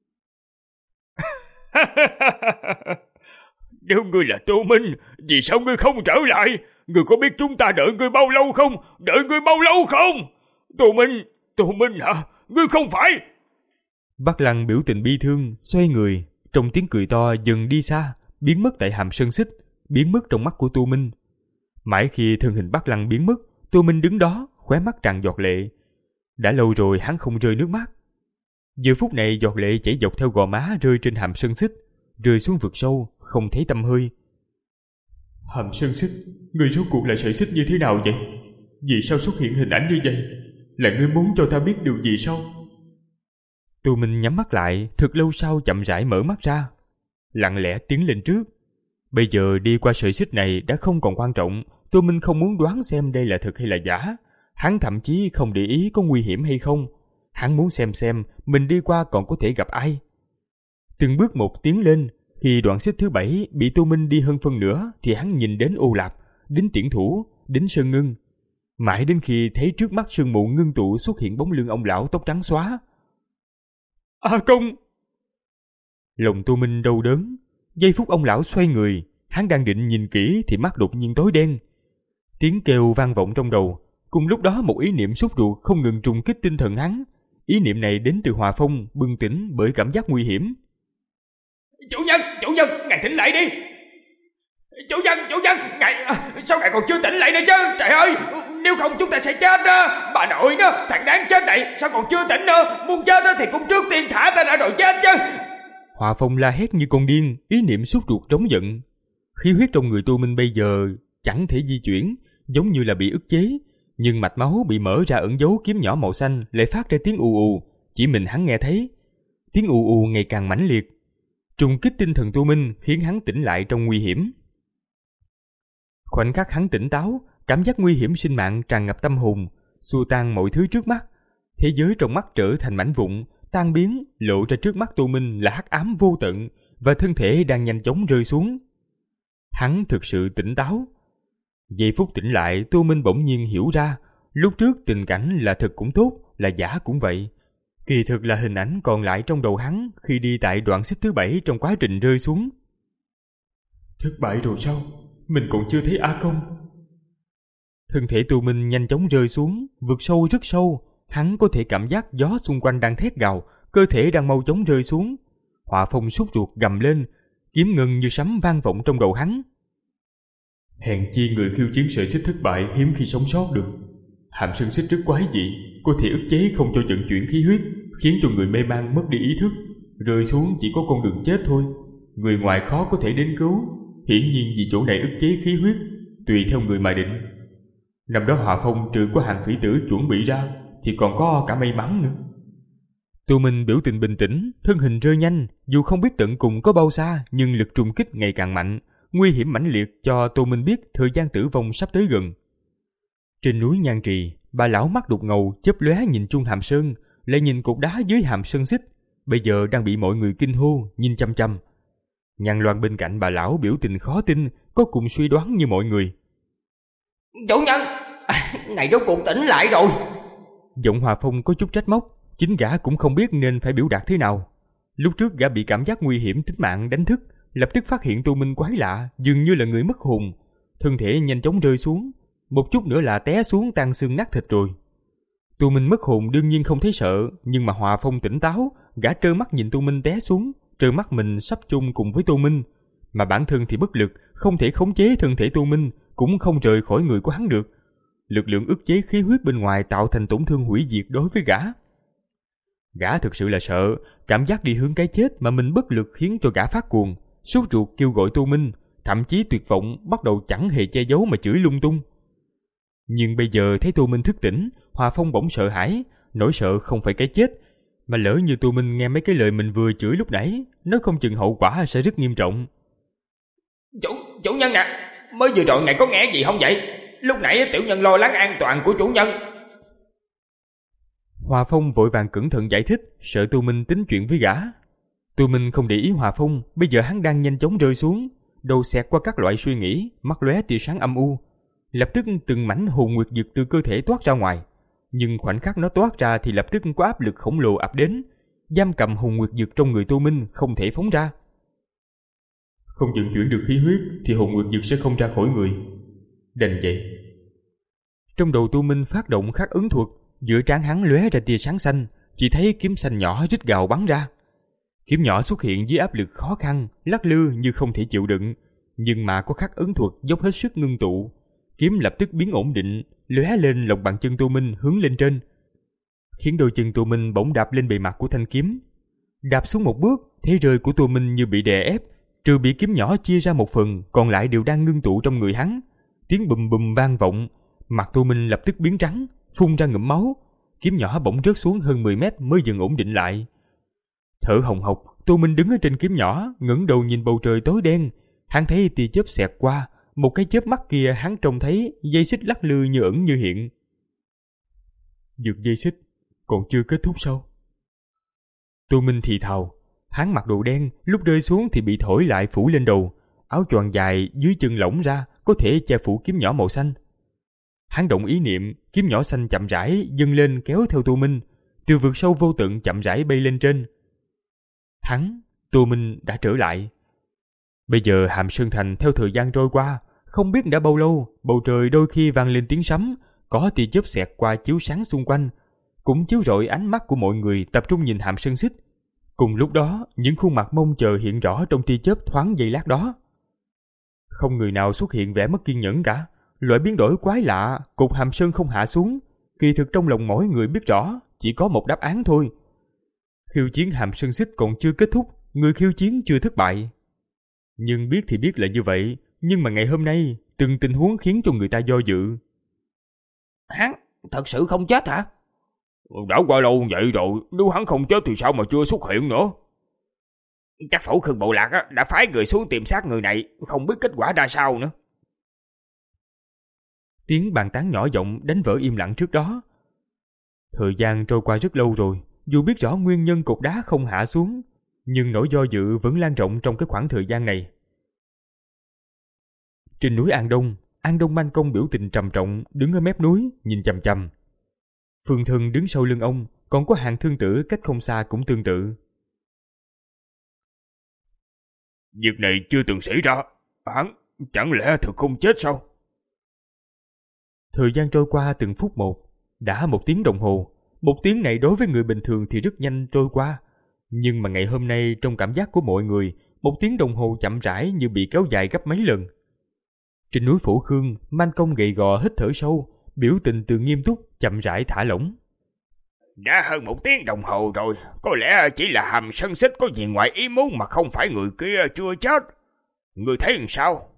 Nếu ngươi là Tô Minh, vì sao ngươi không trở lại? Ngươi có biết chúng ta đợi ngươi bao lâu không? Đợi ngươi bao lâu không? Tô Minh, Tô Minh hả? Ngươi không phải... Bác Lăng biểu tình bi thương, xoay người, trong tiếng cười to dần đi xa, biến mất tại hàm sơn xích, biến mất trong mắt của Tô Minh. Mãi khi thân hình Bác Lăng biến mất, Tô Minh đứng đó, khóe mắt tràn giọt lệ. Đã lâu rồi hắn không rơi nước mắt. Giờ phút này giọt lệ chảy dọc theo gò má rơi trên hàm sơn xích, rơi xuống vực sâu, không thấy tăm hơi. Hàm sơn xích, ngươi rốt cuộc là sợi xích như thế nào vậy? Vì sao xuất hiện hình ảnh như vậy? Là ngươi muốn cho ta biết điều gì sao? Tô Minh nhắm mắt lại, thật lâu sau chậm rãi mở mắt ra, lặng lẽ tiến lên trước. Bây giờ đi qua sợi xích này đã không còn quan trọng. Tô Minh không muốn đoán xem đây là thật hay là giả. Hắn thậm chí không để ý có nguy hiểm hay không. Hắn muốn xem xem mình đi qua còn có thể gặp ai. Từng bước một tiến lên. Khi đoạn xích thứ bảy bị Tô Minh đi hơn phân nửa thì hắn nhìn đến Ô Lạp, đến Tiễn Thủ, đến Sơn Ngưng. Mãi đến khi thấy trước mắt sương mù ngưng tụ xuất hiện bóng lưng ông lão tóc trắng xóa. A Công! Lòng Tô Minh đau đớn. Giây phút ông lão xoay người, hắn đang định nhìn kỹ thì mắt đột nhiên tối đen. Tiếng kêu vang vọng trong đầu. Cùng lúc đó một ý niệm sốt ruột không ngừng trùng kích tinh thần hắn. Ý niệm này đến từ Hòa Phong, bừng tỉnh bởi cảm giác nguy hiểm. Chủ nhân, chủ nhân, ngài tỉnh lại đi. Chủ nhân, chủ nhân, ngài, sao ngài còn chưa tỉnh lại nữa chứ? Trời ơi, nếu không chúng ta sẽ chết đó. Bà nội đó, thằng đáng chết này, sao còn chưa tỉnh nữa? Muốn chết đó thì cũng trước tiên thả ta ra rồi chết chứ. Hòa Phong la hét như con điên, ý niệm sốt ruột trống giận. Khí huyết trong người Tô Minh bây giờ chẳng thể di chuyển, giống như là bị ức chế. Nhưng mạch máu bị mở ra ẩn dấu kiếm nhỏ màu xanh lại phát ra tiếng ù ù, chỉ mình hắn nghe thấy. Tiếng ù ù ngày càng mãnh liệt, trùng kích tinh thần Tô Minh khiến hắn tỉnh lại trong nguy hiểm. Khoảnh khắc hắn tỉnh táo, cảm giác nguy hiểm sinh mạng tràn ngập tâm hồn, xua tan mọi thứ trước mắt. Thế giới trong mắt trở thành mảnh vụn, tan biến, lộ ra trước mắt Tô Minh là hắc ám vô tận và thân thể đang nhanh chóng rơi xuống. Hắn thực sự tỉnh táo. Giây phút tỉnh lại, Tô Minh bỗng nhiên hiểu ra, lúc trước tình cảnh là thật cũng tốt, là giả cũng vậy. Kỳ thực là hình ảnh còn lại trong đầu hắn khi đi tại đoạn xích thứ bảy trong quá trình rơi xuống. Thất bại rồi sao? Mình còn chưa thấy A Công. Thân thể Tô Minh nhanh chóng rơi xuống, vực sâu rất sâu. Hắn có thể cảm giác gió xung quanh đang thét gào, cơ thể đang mau chóng rơi xuống. Họa Phong sốt ruột gầm lên, kiếm ngân như sấm vang vọng trong đầu hắn. Hèn chi người khiêu chiến sợi xích thất bại hiếm khi sống sót được. Hàm sơn xích rất quái dị, có thể ức chế không cho vận chuyển khí huyết, khiến cho người mê man mất đi ý thức, rơi xuống chỉ có con đường chết thôi. Người ngoài khó có thể đến cứu, hiển nhiên vì chỗ này ức chế khí huyết, tùy theo người mà định. Năm đó Họa Phong trừ có Hàng Phỉ Tử chuẩn bị ra, thì còn có cả may mắn nữa. Tô Minh biểu tình bình tĩnh, thân hình rơi nhanh, dù không biết tận cùng có bao xa, nhưng lực trùng kích ngày càng mạnh, nguy hiểm mãnh liệt cho Tô Minh biết thời gian tử vong sắp tới gần. Trên núi Nhan Trì, bà lão mắt đục ngầu chớp lóe nhìn Trung Hàm Sơn, lại nhìn cột đá dưới hàm sơn xích, bây giờ đang bị mọi người kinh hô nhìn chăm chăm. Nhan Loan bên cạnh bà lão biểu tình khó tin, có cùng suy đoán như mọi người. Chủ nhân, à, ngày rốt cuộc tỉnh lại rồi. Giọng Hòa Phong có chút trách móc, chính gã cũng không biết nên phải biểu đạt thế nào. Lúc trước gã bị cảm giác nguy hiểm tính mạng đánh thức, lập tức phát hiện Tô Minh quái lạ, dường như là người mất hồn, thân thể nhanh chóng rơi xuống, một chút nữa là té xuống tan xương nát thịt rồi. Tô Minh mất hồn đương nhiên không thấy sợ, nhưng mà Hòa Phong tỉnh táo, gã trơ mắt nhìn Tô Minh té xuống, trơ mắt mình sắp chung cùng với Tô Minh, mà bản thân thì bất lực, không thể khống chế thân thể Tô Minh, cũng không rời khỏi người của hắn được. Lực lượng ức chế khí huyết bên ngoài tạo thành tổn thương hủy diệt đối với gã. Gã thực sự là sợ, cảm giác đi hướng cái chết mà mình bất lực khiến cho gã phát cuồng, sốt ruột kêu gọi Tô Minh, thậm chí tuyệt vọng bắt đầu chẳng hề che giấu mà chửi lung tung. Nhưng bây giờ thấy Tô Minh thức tỉnh, Hòa Phong bỗng sợ hãi, nỗi sợ không phải cái chết, mà lỡ như Tô Minh nghe mấy cái lời mình vừa chửi lúc nãy, nó không chừng hậu quả sẽ rất nghiêm trọng. Chủ, chủ nhân nè, mới vừa rồi này có nghe gì không vậy? Lúc nãy tiểu nhân lo lắng an toàn của chủ nhân. Hòa Phong vội vàng cẩn thận giải thích, sợ Tô Minh tính chuyện với gã. Tô Minh không để ý Hòa Phong, bây giờ hắn đang nhanh chóng rơi xuống, đầu xẹt qua các loại suy nghĩ, mắt lóe tia sáng âm u. Lập tức từng mảnh hồn nguyệt dực từ cơ thể toát ra ngoài, nhưng khoảnh khắc nó toát ra thì lập tức có áp lực khổng lồ ập đến, giam cầm hồn nguyệt dực trong người Tô Minh không thể phóng ra. Không vận chuyển được khí huyết thì hồn nguyệt dực sẽ không ra khỏi người. Đành vậy. Trong đầu Tô Minh phát động khắc ấn thuật, giữa trán hắn lóe ra tia sáng xanh, chỉ thấy kiếm xanh nhỏ rít gào bắn ra. Kiếm nhỏ xuất hiện dưới áp lực khó khăn, lắc lư như không thể chịu đựng, nhưng mà có khắc ấn thuật dốc hết sức ngưng tụ, kiếm lập tức biến ổn định, lóe lên lòng bàn chân Tô Minh hướng lên trên, khiến đôi chân Tô Minh bỗng đạp lên bề mặt của thanh kiếm. Đạp xuống một bước, thế rơi của Tô Minh như bị đè ép, trừ bị kiếm nhỏ chia ra một phần, còn lại đều đang ngưng tụ trong người hắn. Tiếng bùm bùm vang vọng, mặt Tô Minh lập tức biến trắng, phun ra ngụm máu, kiếm nhỏ bỗng rớt xuống hơn mười mét mới dần ổn định lại. Thở hồng hộc, Tô Minh đứng ở trên kiếm nhỏ, ngẩng đầu nhìn bầu trời tối đen, hắn thấy tia chớp xẹt qua, một cái chớp mắt kia hắn trông thấy dây xích lắc lư như ẩn như hiện. Dược dây xích còn chưa kết thúc sao? Tô Minh thì thào, hắn mặc đồ đen, lúc rơi xuống thì bị thổi lại phủ lên đầu, áo choàng dài dưới chân lỏng ra, có thể che phủ kiếm nhỏ màu xanh. Hắn động ý niệm, kiếm nhỏ xanh chậm rãi dâng lên kéo theo Tô Minh, từ vực sâu vô tận chậm rãi bay lên trên. Hắn, Tô Minh đã trở lại. Bây giờ Hàm Sơn Thành theo thời gian trôi qua, không biết đã bao lâu, bầu trời đôi khi vang lên tiếng sấm, có tia chớp xẹt qua chiếu sáng xung quanh, cũng chiếu rọi ánh mắt của mọi người tập trung nhìn Hàm Sơn Xích. Cùng lúc đó, những khuôn mặt mong chờ hiện rõ trong tia chớp thoáng giây lát đó. Không người nào xuất hiện vẻ mất kiên nhẫn cả, loại biến đổi quái lạ, cột Hàm Sơn không hạ xuống, kỳ thực trong lòng mỗi người biết rõ, chỉ có một đáp án thôi. Khiêu chiến Hàm Sơn Xích còn chưa kết thúc, người khiêu chiến chưa thất bại. Nhưng biết thì biết là như vậy, nhưng mà ngày hôm nay, từng tình huống khiến cho người ta do dự. Hắn thật sự không chết hả? Đã qua lâu vậy rồi, nếu hắn không chết thì sao mà chưa xuất hiện nữa? Chắc Phổ Khương bộ lạc đã phái người xuống tìm xác người này, không biết kết quả ra sao nữa. Tiếng bàn tán nhỏ giọng đánh vỡ im lặng trước đó. Thời gian trôi qua rất lâu rồi, dù biết rõ nguyên nhân cột đá không hạ xuống, nhưng nỗi do dự vẫn lan rộng trong cái khoảng thời gian này. Trên núi An Đông, An Đông Man Công biểu tình trầm trọng đứng ở mép núi nhìn chằm chằm. Phương Thân đứng sau lưng ông, còn có Hàng Thương Tử cách không xa cũng tương tự. Việc này chưa từng xảy ra, hắn chẳng lẽ thực không chết sao? Thời gian trôi qua từng phút một, đã một tiếng đồng hồ. Một tiếng này đối với người bình thường thì rất nhanh trôi qua, nhưng mà ngày hôm nay trong cảm giác của mọi người, một tiếng đồng hồ chậm rãi như bị kéo dài gấp mấy lần. Trên núi Phổ Khương, Man Công gầy gò hít thở sâu, biểu tình từ nghiêm túc chậm rãi thả lỏng. Đã hơn một tiếng đồng hồ rồi, có lẽ chỉ là Hàm Sơn Xích có gì ngoài ý muốn mà không phải người kia chưa chết. Người thấy làm sao?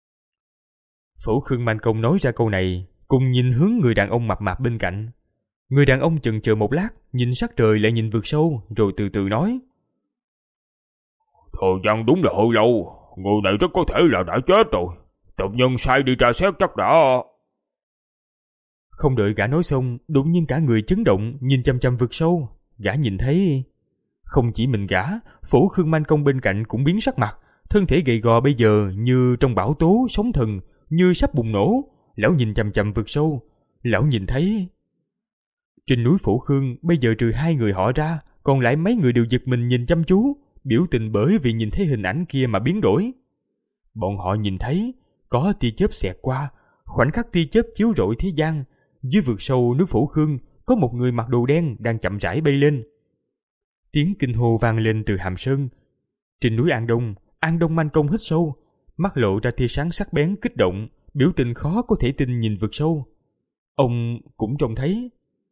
Phổ Khương Man Công nói ra câu này, cùng nhìn hướng người đàn ông mập mạp bên cạnh. Người đàn ông chần chờ một lát, nhìn sắc trời lại nhìn vực sâu, rồi từ từ nói. Thời gian đúng là hơi lâu, người này rất có thể là đã chết rồi. Tộc nhân sai đi tra xét chắc đã... Không đợi gã nói xong, đột nhiên cả người chấn động, nhìn chăm chăm vực sâu. Gã nhìn thấy... Không chỉ mình gã, Phổ Khương Man Công bên cạnh cũng biến sắc mặt. Thân thể gầy gò bây giờ như trong bão tố, sóng thần, như sắp bùng nổ. Lão nhìn chăm chăm vực sâu. Lão nhìn thấy... Trên núi Phổ Khương bây giờ trừ hai người họ ra, còn lại mấy người đều giật mình nhìn chăm chú, biểu tình bởi vì nhìn thấy hình ảnh kia mà biến đổi. Bọn họ nhìn thấy, có tia chớp xẹt qua, khoảnh khắc tia chớp chiếu rọi thế gian. Dưới vực sâu núi Phổ Khương, có một người mặc đồ đen đang chậm rãi bay lên. Tiếng kinh hô vang lên từ Hàm Sơn. Trên núi An Đông, An Đông Man Công hít sâu, mắt lộ ra tia sáng sắc bén kích động, biểu tình khó có thể tin nhìn vực sâu. Ông cũng trông thấy.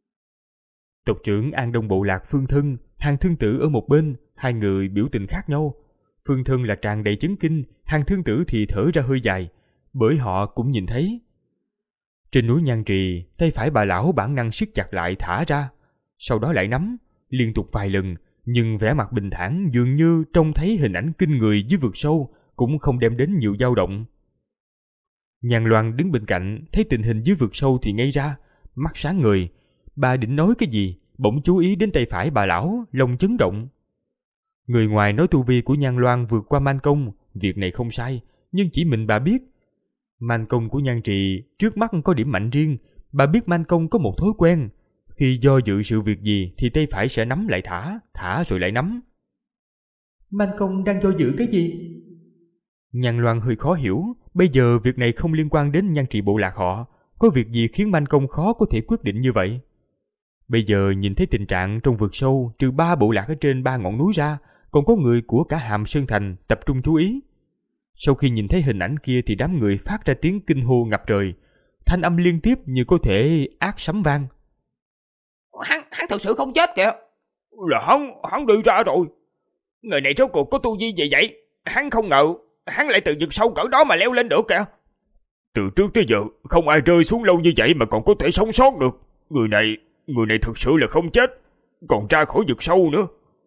Tộc trưởng An Đông bộ lạc Phương Thân, Hàng Thương Tử ở một bên, hai người biểu tình khác nhau. Phương Thân là tràn đầy chấn kinh, Hàng Thương Tử thì thở ra hơi dài, bởi họ cũng nhìn thấy. Trên núi Nhan Trì, tay phải bà lão bản năng siết chặt lại thả ra, sau đó lại nắm, liên tục vài lần, nhưng vẻ mặt bình thản dường như trông thấy hình ảnh kinh người dưới vực sâu cũng không đem đến nhiều dao động. Nhan Loan đứng bên cạnh, thấy tình hình dưới vực sâu thì ngây ra, mắt sáng người. Bà định nói cái gì, bỗng chú ý đến tay phải bà lão, lòng chấn động. Người ngoài nói tu vi của Nhan Loan vượt qua Man Công, việc này không sai, nhưng chỉ mình bà biết. Man Công của Nhan Trì trước mắt có điểm mạnh riêng, bà biết Man Công có một thói quen, khi do dự sự việc gì thì tay phải sẽ nắm lại thả, thả rồi lại nắm. Man Công đang do dự cái gì? Nhan Loan hơi khó hiểu, bây giờ việc này không liên quan đến Nhan Trì bộ lạc họ, có việc gì khiến Man Công khó có thể quyết định như vậy? Bây giờ nhìn thấy tình trạng trong vực sâu, trừ ba bộ lạc ở trên ba ngọn núi ra, còn có người của cả Hàm Sơn Thành tập trung chú ý. Sau khi nhìn thấy hình ảnh kia thì đám người phát ra tiếng kinh hô ngập trời, thanh âm liên tiếp như có thể ác sấm vang. Hắn, hắn thật sự không chết kìa. Là hắn, hắn đi ra rồi. Người này rốt cuộc có tu vi gì vậy? Hắn không ngờ, hắn lại từ vực sâu cỡ đó mà leo lên được kìa. Từ trước tới giờ, không ai rơi xuống lâu như vậy mà còn có thể sống sót được. Người này, người này thực sự là không chết, còn ra khỏi vực sâu nữa.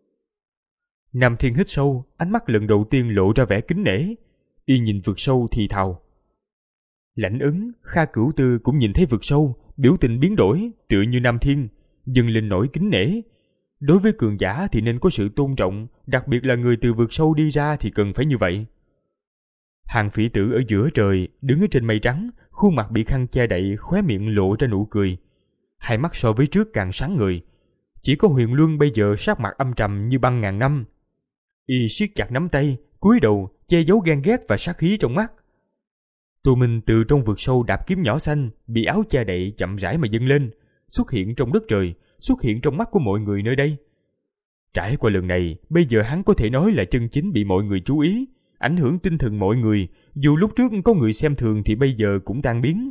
Nam Thiên hít sâu, ánh mắt lần đầu tiên lộ ra vẻ kính nể. Y nhìn vực sâu thì thào. Lãnh Ứng, Kha Cửu Tư cũng nhìn thấy vực sâu, biểu tình biến đổi, tựa như Nam Thiên, dâng lên nỗi kính nể. Đối với cường giả thì nên có sự tôn trọng, đặc biệt là người từ vực sâu đi ra thì cần phải như vậy. Hàng Phỉ Tử ở giữa trời, đứng ở trên mây trắng, khuôn mặt bị khăn che đậy, khóe miệng lộ ra nụ cười. Hai mắt so với trước càng sáng người. Chỉ có Huyền Luân bây giờ sắc mặt âm trầm như băng ngàn năm. Y siết chặt nắm tay, cúi đầu, che giấu ghen ghét và sát khí trong mắt. Tô Minh từ trong vực sâu đạp kiếm nhỏ xanh, bị áo che đậy chậm rãi mà dâng lên, xuất hiện trong đất trời, xuất hiện trong mắt của mọi người nơi đây. Trải qua lần này, bây giờ hắn có thể nói là chân chính bị mọi người chú ý, ảnh hưởng tinh thần mọi người, dù lúc trước có người xem thường thì bây giờ cũng tan biến.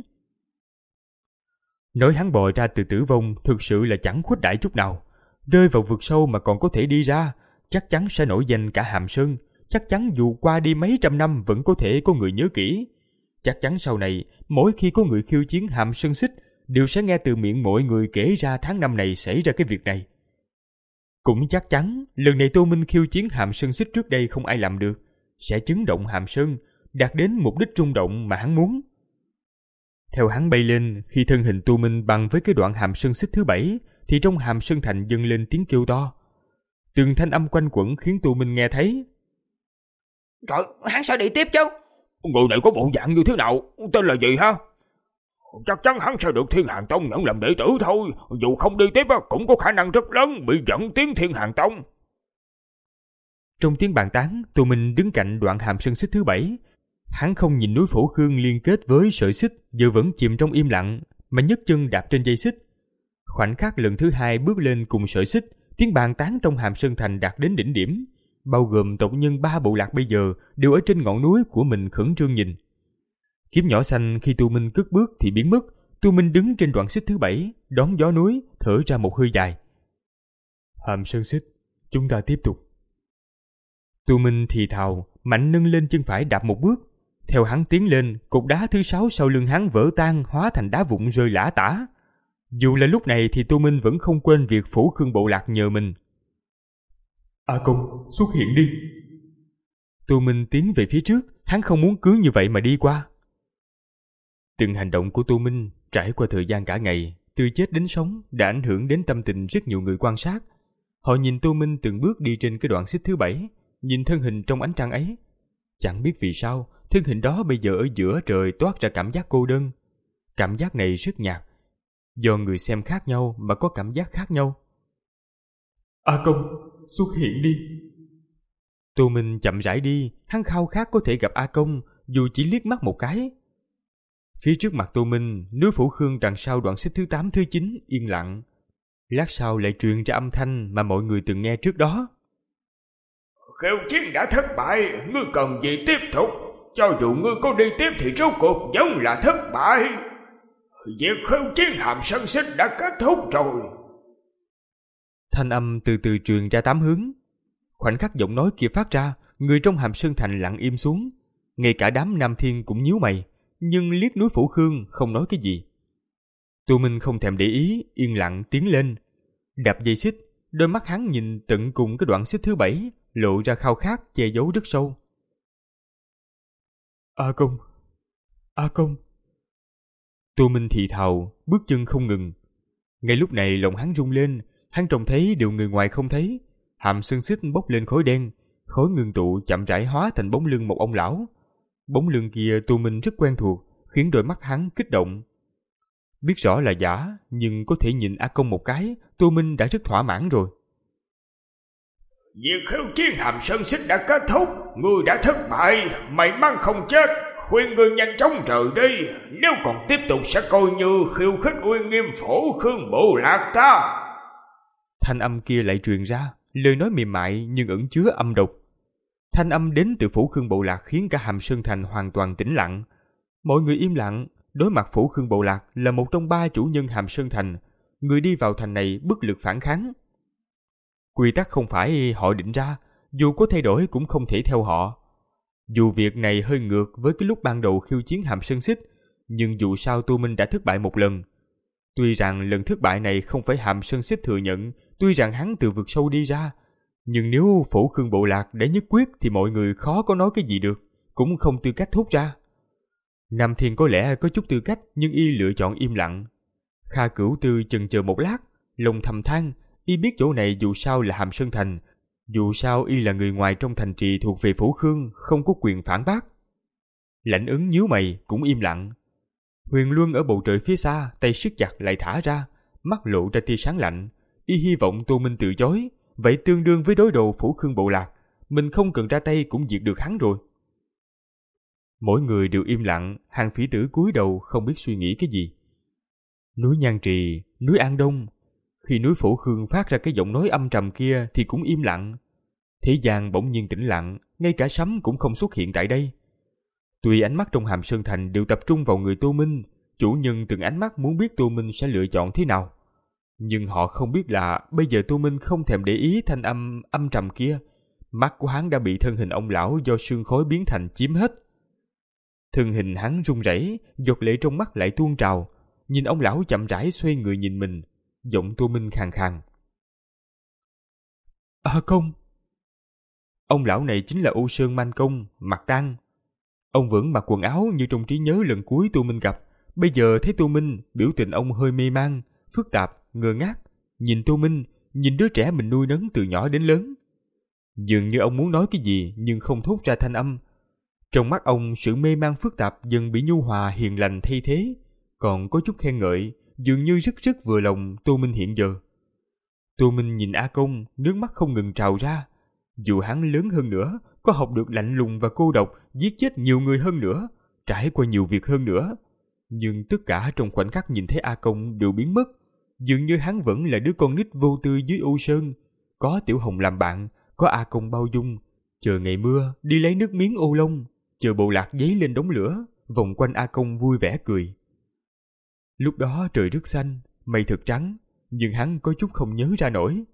Nói hắn bò ra từ tử vong thực sự là chẳng khuếch đại chút nào. Rơi vào vực sâu mà còn có thể đi ra, chắc chắn sẽ nổi danh cả Hàm Sơn, chắc chắn dù qua đi mấy trăm năm vẫn có thể có người nhớ kỹ. Chắc chắn sau này, mỗi khi có người khiêu chiến Hàm Sơn Xích, đều sẽ nghe từ miệng mọi người kể ra tháng năm này xảy ra cái việc này. Cũng chắc chắn, lần này Tô Minh khiêu chiến Hàm Sơn Xích trước đây không ai làm được, sẽ chấn động Hàm Sơn, đạt đến mục đích rung động mà hắn muốn. Theo hắn bay lên, khi thân hình Tô Minh bằng với cái đoạn Hàm Sơn Xích thứ bảy, thì trong Hàm Sơn Thành dâng lên tiếng kêu to. Từng thanh âm quanh quẩn khiến Tô Minh nghe thấy. Trời, hắn sẽ đi tiếp chứ? Người này có bộ dạng như thế nào? Tên là gì ha? Chắc chắn hắn sẽ được Thiên Hàng Tông nhận làm đệ tử thôi. Dù không đi tiếp cũng có khả năng rất lớn bị dẫn tiến Thiên Hàng Tông. Trong tiếng bàn tán, Tô Minh đứng cạnh đoạn Hàm Sơn Xích thứ bảy. Hắn không nhìn núi Phổ Khương liên kết với sợi xích giờ vẫn chìm trong im lặng, mà nhấc chân đạp trên dây xích. Khoảnh khắc lần thứ hai bước lên cùng sợi xích, tiếng bàn tán trong Hàm Sơn Thành đạt đến đỉnh điểm, bao gồm tộc nhân ba bộ lạc bây giờ đều ở trên ngọn núi của mình khẩn trương nhìn. Kiếm nhỏ xanh khi Tu Minh cất bước thì biến mất. Tu Minh đứng trên đoạn xích thứ bảy, đón gió núi, thở ra một hơi dài. Hàm Sơn Xích, chúng ta tiếp tục. Tu Minh thì thào, mạnh nâng lên chân phải đạp một bước. Theo hắn tiến lên, cột đá thứ sáu sau lưng hắn vỡ tan, hóa thành đá vụn rơi lả tả. Dù là lúc này thì Tô Minh vẫn không quên việc Phủ Khương Bộ Lạc nhờ mình. A Công, xuất hiện đi. Tô Minh tiến về phía trước, hắn không muốn cứ như vậy mà đi qua. Từng hành động của Tô Minh trải qua thời gian cả ngày, từ chết đến sống đã ảnh hưởng đến tâm tình rất nhiều người quan sát. Họ nhìn Tô Minh từng bước đi trên cái đoạn xích thứ bảy, nhìn thân hình trong ánh trăng ấy. Chẳng biết vì sao, thân hình đó bây giờ ở giữa trời toát ra cảm giác cô đơn. Cảm giác này rất nhạt, do người xem khác nhau mà có cảm giác khác nhau. A Công, xuất hiện đi. Tô Minh chậm rãi đi, hắn khao khát có thể gặp A Công, dù chỉ liếc mắt một cái. Phía trước mặt Tô Minh, núi Phủ Khương đằng sau đoạn xích thứ tám thứ chín yên lặng. Lát sau lại truyền ra âm thanh mà mọi người từng nghe trước đó. Khiêu chiến đã thất bại, ngươi cần gì tiếp tục? Cho dù ngươi có đi tiếp thì rốt cuộc vẫn là thất bại. Việc khiêu chiến Hàm Sơn Xích đã kết thúc rồi. Thanh âm từ từ truyền ra tám hướng. Khoảnh khắc giọng nói kia phát ra, người trong Hàm Sơn Thành lặng im xuống. Ngay cả đám Nam Thiên cũng nhíu mày, nhưng liếc núi Phủ Khương không nói cái gì. Tô Minh không thèm để ý, yên lặng tiến lên. Đạp dây xích, đôi mắt hắn nhìn tận cùng cái đoạn xích thứ bảy, lộ ra khao khát che giấu rất sâu. A Công, A Công. Tô Minh thì thào, bước chân không ngừng. Ngay lúc này lòng hắn rung lên, hắn trông thấy điều người ngoài không thấy. Hàm Sơn Xích bốc lên khói đen, khói ngưng tụ chậm rãi hóa thành bóng lưng một ông lão. Bóng lưng kia Tô Minh rất quen thuộc, khiến đôi mắt hắn kích động. Biết rõ là giả, nhưng có thể nhìn A Công một cái, Tô Minh đã rất thỏa mãn rồi. Việc khiêu chiến Hàm Sơn Xích đã kết thúc, ngươi đã thất bại, may mắn không chết. Khuyên ngươi nhanh chóng rời đi, nếu còn tiếp tục sẽ coi như khiêu khích uy nghiêm Phủ Khương Bộ Lạc ta. Thanh âm kia lại truyền ra, lời nói mềm mại nhưng ẩn chứa âm độc. Thanh âm đến từ Phủ Khương Bộ Lạc khiến cả Hàm Sơn Thành hoàn toàn tĩnh lặng. Mọi người im lặng, đối mặt Phủ Khương Bộ Lạc là một trong ba chủ nhân Hàm Sơn Thành, người đi vào thành này bất lực phản kháng. Quy tắc không phải họ định ra, dù có thay đổi cũng không thể theo họ. Dù việc này hơi ngược với cái lúc ban đầu khiêu chiến Hàm Sơn Xích, nhưng dù sao Tô Minh đã thất bại một lần. Tuy rằng lần thất bại này không phải Hàm Sơn Xích thừa nhận, tuy rằng hắn từ vực sâu đi ra, nhưng nếu Phủ Khương Bộ Lạc đã nhất quyết thì mọi người khó có nói cái gì được, cũng không tư cách thốt ra. Nam Thiên có lẽ có chút tư cách, nhưng y lựa chọn im lặng. Kha Cửu Tư chần chờ một lát, lòng thầm than, y biết chỗ này dù sao là Hàm Sơn Thành, dù sao y là người ngoài trong thành trì thuộc về Phủ Khương, không có quyền phản bác. Lãnh Ứng nhíu mày cũng im lặng. Huyền Luân ở bầu trời phía xa, tay siết chặt lại thả ra, mắt lộ ra tia sáng lạnh. Y hy vọng Tô Minh từ chối, vậy tương đương với đối đầu Phủ Khương Bộ Lạc, mình không cần ra tay cũng diệt được hắn rồi. Mỗi người đều im lặng, Hàng Phỉ Tử cúi đầu không biết suy nghĩ cái gì. Núi Nhan Trì, núi An Đông, khi núi Phủ Khương phát ra cái giọng nói âm trầm kia thì cũng im lặng. Thế gian bỗng nhiên tĩnh lặng, ngay cả sấm cũng không xuất hiện tại đây. Tuy ánh mắt trong Hàm Sơn Thành đều tập trung vào người Tô Minh, chủ nhân từng ánh mắt muốn biết Tô Minh sẽ lựa chọn thế nào. Nhưng họ không biết là bây giờ Tô Minh không thèm để ý thanh âm âm trầm kia. Mắt của hắn đã bị thân hình ông lão do sương khói biến thành chiếm hết. Thân hình hắn run rẩy, giọt lệ trong mắt lại tuôn trào. Nhìn ông lão chậm rãi xoay người nhìn mình, giọng Tô Minh khàn khàn. À Công. Ông lão này chính là Ô Sơn Man Công, Mặt Tăng. Ông vẫn mặc quần áo như trong trí nhớ lần cuối Tô Minh gặp. Bây giờ thấy Tô Minh, biểu tình ông hơi mê man, phức tạp, ngơ ngác. Nhìn Tô Minh, nhìn đứa trẻ mình nuôi nấng từ nhỏ đến lớn. Dường như ông muốn nói cái gì nhưng không thốt ra thanh âm. Trong mắt ông, sự mê man phức tạp dần bị nhu hòa hiền lành thay thế, còn có chút khen ngợi, dường như rất rất vừa lòng Tô Minh hiện giờ. Tô Minh nhìn A Công, nước mắt không ngừng trào ra. Dù hắn lớn hơn nữa, có học được lạnh lùng và cô độc, giết chết nhiều người hơn nữa, trải qua nhiều việc hơn nữa, nhưng tất cả trong khoảnh khắc nhìn thấy A Công đều biến mất. Dường như hắn vẫn là đứa con nít vô tư dưới Ô Sơn, có Tiểu Hồng làm bạn, có A Công bao dung, chờ ngày mưa đi lấy nước miếng ô long, chờ bộ lạc giấy lên đống lửa, vòng quanh A Công vui vẻ cười. Lúc đó trời rất xanh, mây thật trắng, nhưng hắn có chút không nhớ ra nổi.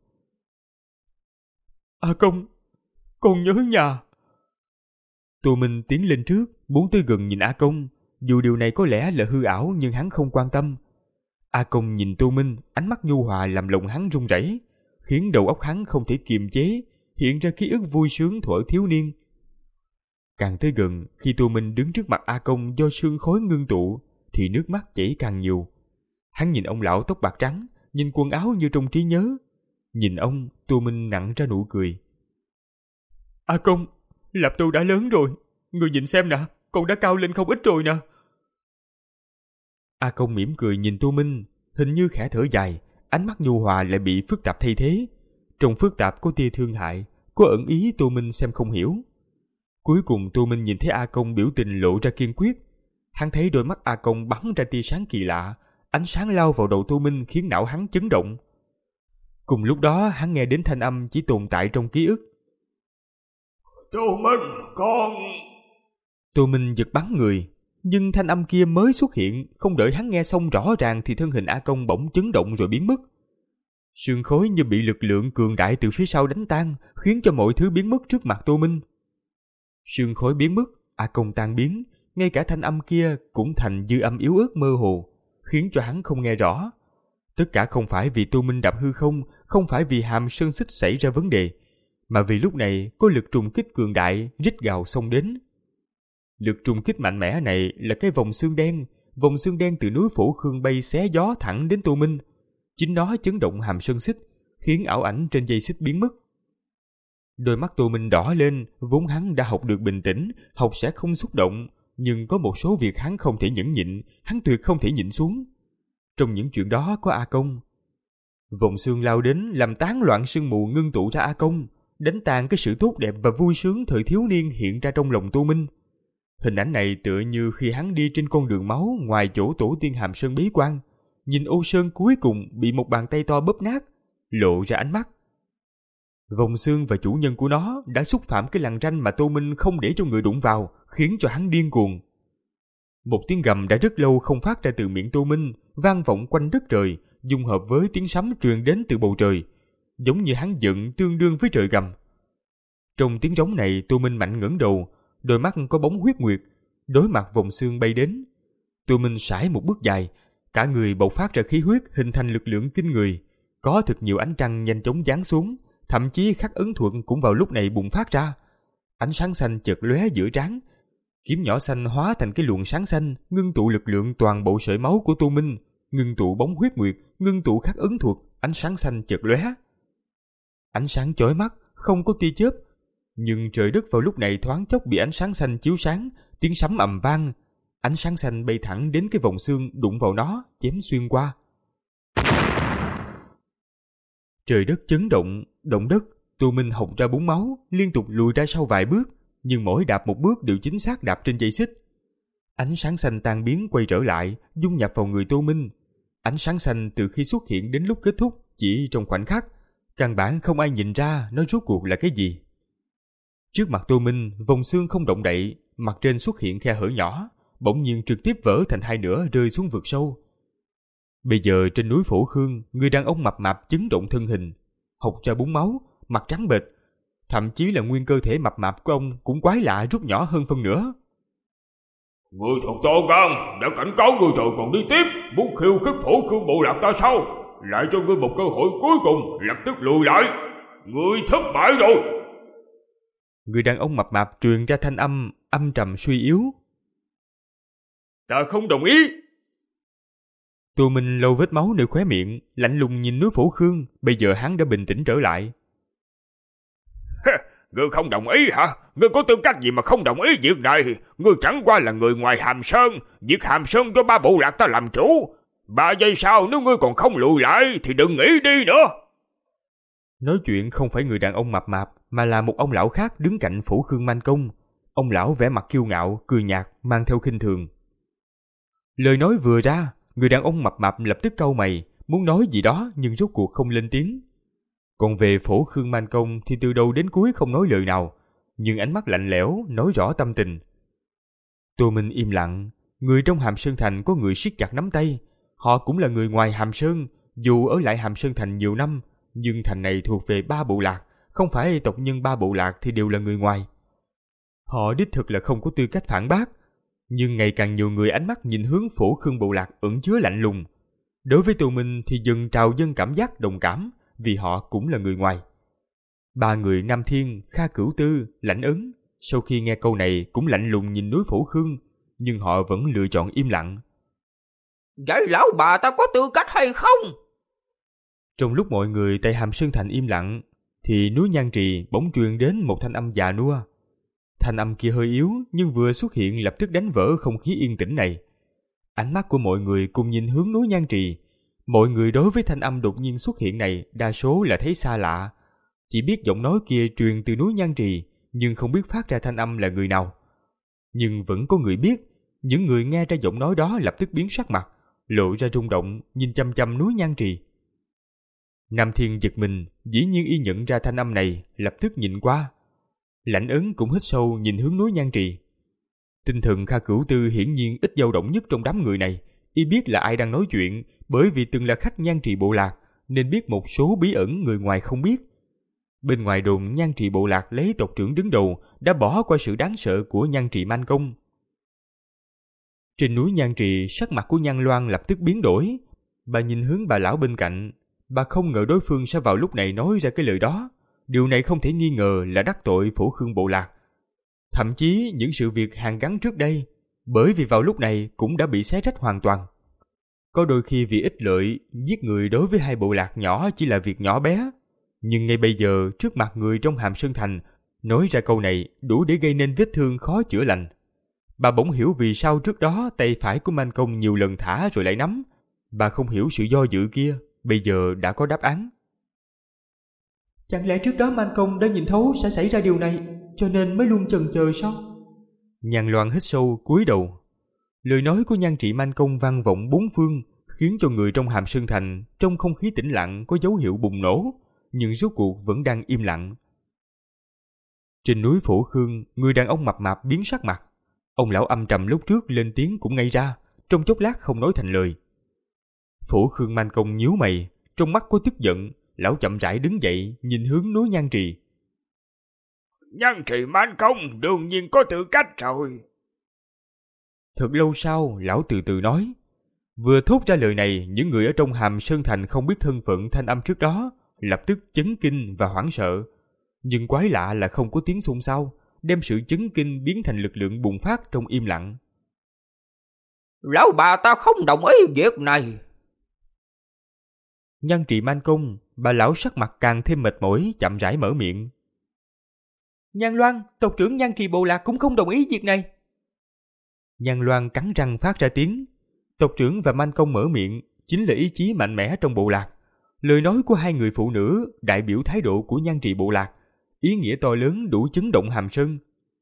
A Công, con nhớ nhà. Tô Minh tiến lên trước, muốn tới gần nhìn A Công, dù điều này có lẽ là hư ảo nhưng hắn không quan tâm. A Công nhìn Tô Minh, ánh mắt nhu hòa làm lòng hắn run rẩy, khiến đầu óc hắn không thể kiềm chế, hiện ra ký ức vui sướng thuở thiếu niên. Càng tới gần, khi Tô Minh đứng trước mặt A Công do sương khói ngưng tụ, thì nước mắt chảy càng nhiều. Hắn nhìn ông lão tóc bạc trắng, nhìn quần áo như trong trí nhớ. Nhìn ông, Tô Minh nặn ra nụ cười. A Công, Lạp Tô đã lớn rồi, người nhìn xem nè, con đã cao lên không ít rồi nè. A Công mỉm cười nhìn Tô Minh, hình như khẽ thở dài, ánh mắt nhu hòa lại bị phức tạp thay thế. Trong phức tạp có tia thương hại, có ẩn ý Tô Minh xem không hiểu. Cuối cùng Tô Minh nhìn thấy A Công biểu tình lộ ra kiên quyết. Hắn thấy đôi mắt A Công bắn ra tia sáng kỳ lạ, ánh sáng lao vào đầu Tô Minh khiến não hắn chấn động. Cùng lúc đó hắn nghe đến thanh âm chỉ tồn tại trong ký ức. Tô Minh, con... Tô Minh giật bắn người, nhưng thanh âm kia mới xuất hiện, không đợi hắn nghe xong rõ ràng thì thân hình A Công bỗng chấn động rồi biến mất. Sương khói như bị lực lượng cường đại từ phía sau đánh tan, khiến cho mọi thứ biến mất trước mặt Tô Minh. Sương khói biến mất, A Công tan biến, ngay cả thanh âm kia cũng thành dư âm yếu ớt mơ hồ, khiến cho hắn không nghe rõ. Tất cả không phải vì Tô Minh đạp hư không, không phải vì hàm sơn xích xảy ra vấn đề, mà vì lúc này có lực trùng kích cường đại rít gào xông đến. Lực trùng kích mạnh mẽ này là cái vòng xương đen, vòng xương đen từ núi Phổ Khương bay xé gió thẳng đến Tô Minh. Chính nó chấn động hàm sơn xích, khiến ảo ảnh trên dây xích biến mất. Đôi mắt Tô Minh đỏ lên, vốn hắn đã học được bình tĩnh, học sẽ không xúc động, nhưng có một số việc hắn không thể nhẫn nhịn, hắn tuyệt không thể nhịn xuống. Trong những chuyện đó có A Công. Vòng xương lao đến làm tán loạn sương mù ngưng tụ ra A Công, đánh tàn cái sự tốt đẹp và vui sướng thời thiếu niên hiện ra trong lòng Tô Minh. Hình ảnh này tựa như khi hắn đi trên con đường máu ngoài chỗ tổ tiên Hàm Sơn bế quan, nhìn ô sơn cuối cùng bị một bàn tay to bóp nát, lộ ra ánh mắt. Vòng xương và chủ nhân của nó đã xúc phạm cái lằn ranh mà Tô Minh không để cho người đụng vào, khiến cho hắn điên cuồng. Một tiếng gầm đã rất lâu không phát ra từ miệng Tô Minh, vang vọng quanh đất trời, dung hợp với tiếng sấm truyền đến từ bầu trời, giống như hắn giận tương đương với trời gầm. Trong tiếng trống này, Tô Minh mạnh ngẩng đầu, đôi mắt có bóng huyết nguyệt, đối mặt vòng xương bay đến. Tô Minh sải một bước dài, cả người bộc phát ra khí huyết hình thành lực lượng kinh người. Có thật nhiều ánh trăng nhanh chóng giáng xuống, thậm chí khắc ấn thuật cũng vào lúc này bùng phát ra. Ánh sáng xanh chợt lóe giữa trán, kiếm nhỏ xanh hóa thành cái luồng sáng xanh, ngưng tụ lực lượng toàn bộ sợi máu của Tô Minh, ngưng tụ bóng huyết nguyệt, ngưng tụ khắc ấn thuật. Ánh sáng xanh chợt lóe, ánh sáng chói mắt, không có tia chớp, nhưng trời đất vào lúc này thoáng chốc bị ánh sáng xanh chiếu sáng, tiếng sấm ầm vang. Ánh sáng xanh bay thẳng đến cái vòng xương, đụng vào nó, chém xuyên qua. Trời đất chấn động, động đất. Tô Minh hộc ra bốn máu, liên tục lùi ra sau vài bước, nhưng mỗi đạp một bước đều chính xác đạp trên dây xích. Ánh sáng xanh tan biến quay trở lại, dung nhập vào người Tô Minh. Ánh sáng xanh từ khi xuất hiện đến lúc kết thúc chỉ trong khoảnh khắc, căn bản không ai nhìn ra nó rốt cuộc là cái gì. Trước mặt Tô Minh, vòng xương không động đậy, mặt trên xuất hiện khe hở nhỏ, bỗng nhiên trực tiếp vỡ thành hai nửa rơi xuống vực sâu. Bây giờ trên núi Phổ Khương, người đàn ông mập mạp chấn động thân hình, hộc ra búng máu, mặt trắng bệch, thậm chí là nguyên cơ thể mập mạp của ông cũng quái lạ rút nhỏ hơn phân nửa. Ngươi thật to gan, đã cảnh cáo ngươi rồi còn đi tiếp, muốn khiêu khích Phổ Khương bộ lạc ta sao? Lại cho ngươi một cơ hội cuối cùng, lập tức lùi lại. Ngươi thất bại rồi. Người đàn ông mập mạp truyền ra thanh âm âm trầm suy yếu. Ta không đồng ý. Tô Minh lau vết máu nơi khóe miệng, lạnh lùng nhìn núi Phổ Khương. Bây giờ hắn đã bình tĩnh trở lại. Ngươi không đồng ý hả? Ngươi có tư cách gì mà không đồng ý việc này? Ngươi chẳng qua là người ngoài Hàm Sơn, việc Hàm Sơn do ba bộ lạc ta làm chủ. Ba giây sau nếu ngươi còn không lùi lại thì đừng nghĩ đi nữa. Nói chuyện không phải người đàn ông mập mạp, mà là một ông lão khác đứng cạnh Phổ Khương Man Công. Ông lão vẻ mặt kiêu ngạo, cười nhạt, mang theo khinh thường. Lời nói vừa ra, người đàn ông mập mạp lập tức cau mày, muốn nói gì đó nhưng rốt cuộc không lên tiếng. Còn về Phổ Khương Man Công thì từ đầu đến cuối không nói lời nào, nhưng ánh mắt lạnh lẽo nói rõ tâm tình. Tô Minh im lặng. Người trong Hàm Sơn Thành có người siết chặt nắm tay. Họ cũng là người ngoài Hàm Sơn, dù ở lại Hàm Sơn Thành nhiều năm, nhưng thành này thuộc về ba bộ lạc, không phải tộc nhân ba bộ lạc thì đều là người ngoài. Họ đích thực là không có tư cách phản bác, nhưng ngày càng nhiều người ánh mắt nhìn hướng Phổ Khương bộ lạc ẩn chứa lạnh lùng. Đối với Tô Minh thì dần trào dâng cảm giác đồng cảm, vì họ cũng là người ngoài. Ba người Nam Thiên, Kha Cửu Tư, Lãnh Ấn sau khi nghe câu này cũng lạnh lùng nhìn núi Phổ Khương, nhưng họ vẫn lựa chọn im lặng. Vậy lão bà ta có tư cách hay không? Trong lúc mọi người tại Hàm Sơn Thành im lặng, thì núi Nhan Trì bỗng truyền đến một thanh âm già nua. Thanh âm kia hơi yếu, nhưng vừa xuất hiện lập tức đánh vỡ không khí yên tĩnh này. Ánh mắt của mọi người cùng nhìn hướng núi Nhan Trì. Mọi người đối với thanh âm đột nhiên xuất hiện này đa số là thấy xa lạ. Chỉ biết giọng nói kia truyền từ núi Nhan Trì, nhưng không biết phát ra thanh âm là người nào. Nhưng vẫn có người biết, những người nghe ra giọng nói đó lập tức biến sắc mặt, lộ ra rung động, nhìn chăm chăm núi Nhan Trì. Nam Thiên giật mình, dĩ nhiên y nhận ra thanh âm này, lập tức nhìn qua. Lãnh Ấn cũng hít sâu nhìn hướng núi Nhan Trì. Tinh thần Kha Cửu Tư hiển nhiên ít dao động nhất trong đám người này, y biết là ai đang nói chuyện, bởi vì từng là khách Nhan Trì bộ lạc, nên biết một số bí ẩn người ngoài không biết. Bên ngoài đồn Nhan Trì bộ lạc lấy tộc trưởng đứng đầu đã bỏ qua sự đáng sợ của Nhan Trì Man Công. Trên núi Nhan Trì, sắc mặt của Nhan Loan lập tức biến đổi. Bà nhìn hướng bà lão bên cạnh, bà không ngờ đối phương sẽ vào lúc này nói ra cái lời đó. Điều này không thể nghi ngờ là đắc tội Phổ Khương bộ lạc. Thậm chí những sự việc hàn gắn trước đây, bởi vì vào lúc này cũng đã bị xé rách hoàn toàn. Có đôi khi vì ích lợi, giết người đối với hai bộ lạc nhỏ chỉ là việc nhỏ bé. Nhưng ngay bây giờ, trước mặt người trong Hàm Sơn Thành, nói ra câu này đủ để gây nên vết thương khó chữa lành. Bà bỗng hiểu vì sao trước đó tay phải của Man Công nhiều lần thả rồi lại nắm. Bà không hiểu sự do dự kia, bây giờ đã có đáp án. Chẳng lẽ trước đó Man Công đã nhìn thấu sẽ xảy ra điều này, cho nên mới luôn chần chờ sao? Nhan Loan hít sâu, cúi đầu. Lời nói của Nhan Trị Man Công vang vọng bốn phương, khiến cho người trong Hàm Sơn Thành trong không khí tĩnh lặng có dấu hiệu bùng nổ, nhưng rốt cuộc vẫn đang im lặng. Trên núi Phổ Khương, người đàn ông mập mạp biến sắc mặt. Ông lão âm trầm lúc trước lên tiếng cũng ngây ra, trong chốc lát không nói thành lời. Phổ Khương Man Công nhíu mày, trong mắt có tức giận. Lão chậm rãi đứng dậy, nhìn hướng núi Nhan Trì. Nhan Trì Man Công đương nhiên có tư cách rồi. Thật lâu sau, lão từ từ nói. Vừa thốt ra lời này, những người ở trong Hàm Sơn Thành không biết thân phận thanh âm trước đó, lập tức chấn kinh và hoảng sợ. Nhưng quái lạ là không có tiếng xôn xao, đem sự chấn kinh biến thành lực lượng bùng phát trong im lặng. Lão bà ta không đồng ý việc này. Nhan Trì Man Công, bà lão sắc mặt càng thêm mệt mỏi, chậm rãi mở miệng. Nhan Loan, tộc trưởng Nhan Trì bộ lạc cũng không đồng ý việc này. Nhan Loan cắn răng phát ra tiếng. Tộc trưởng và Man Công mở miệng chính là ý chí mạnh mẽ trong bộ lạc. Lời nói của hai người phụ nữ đại biểu thái độ của Nhan Trì bộ lạc, ý nghĩa to lớn đủ chấn động Hàm Sơn.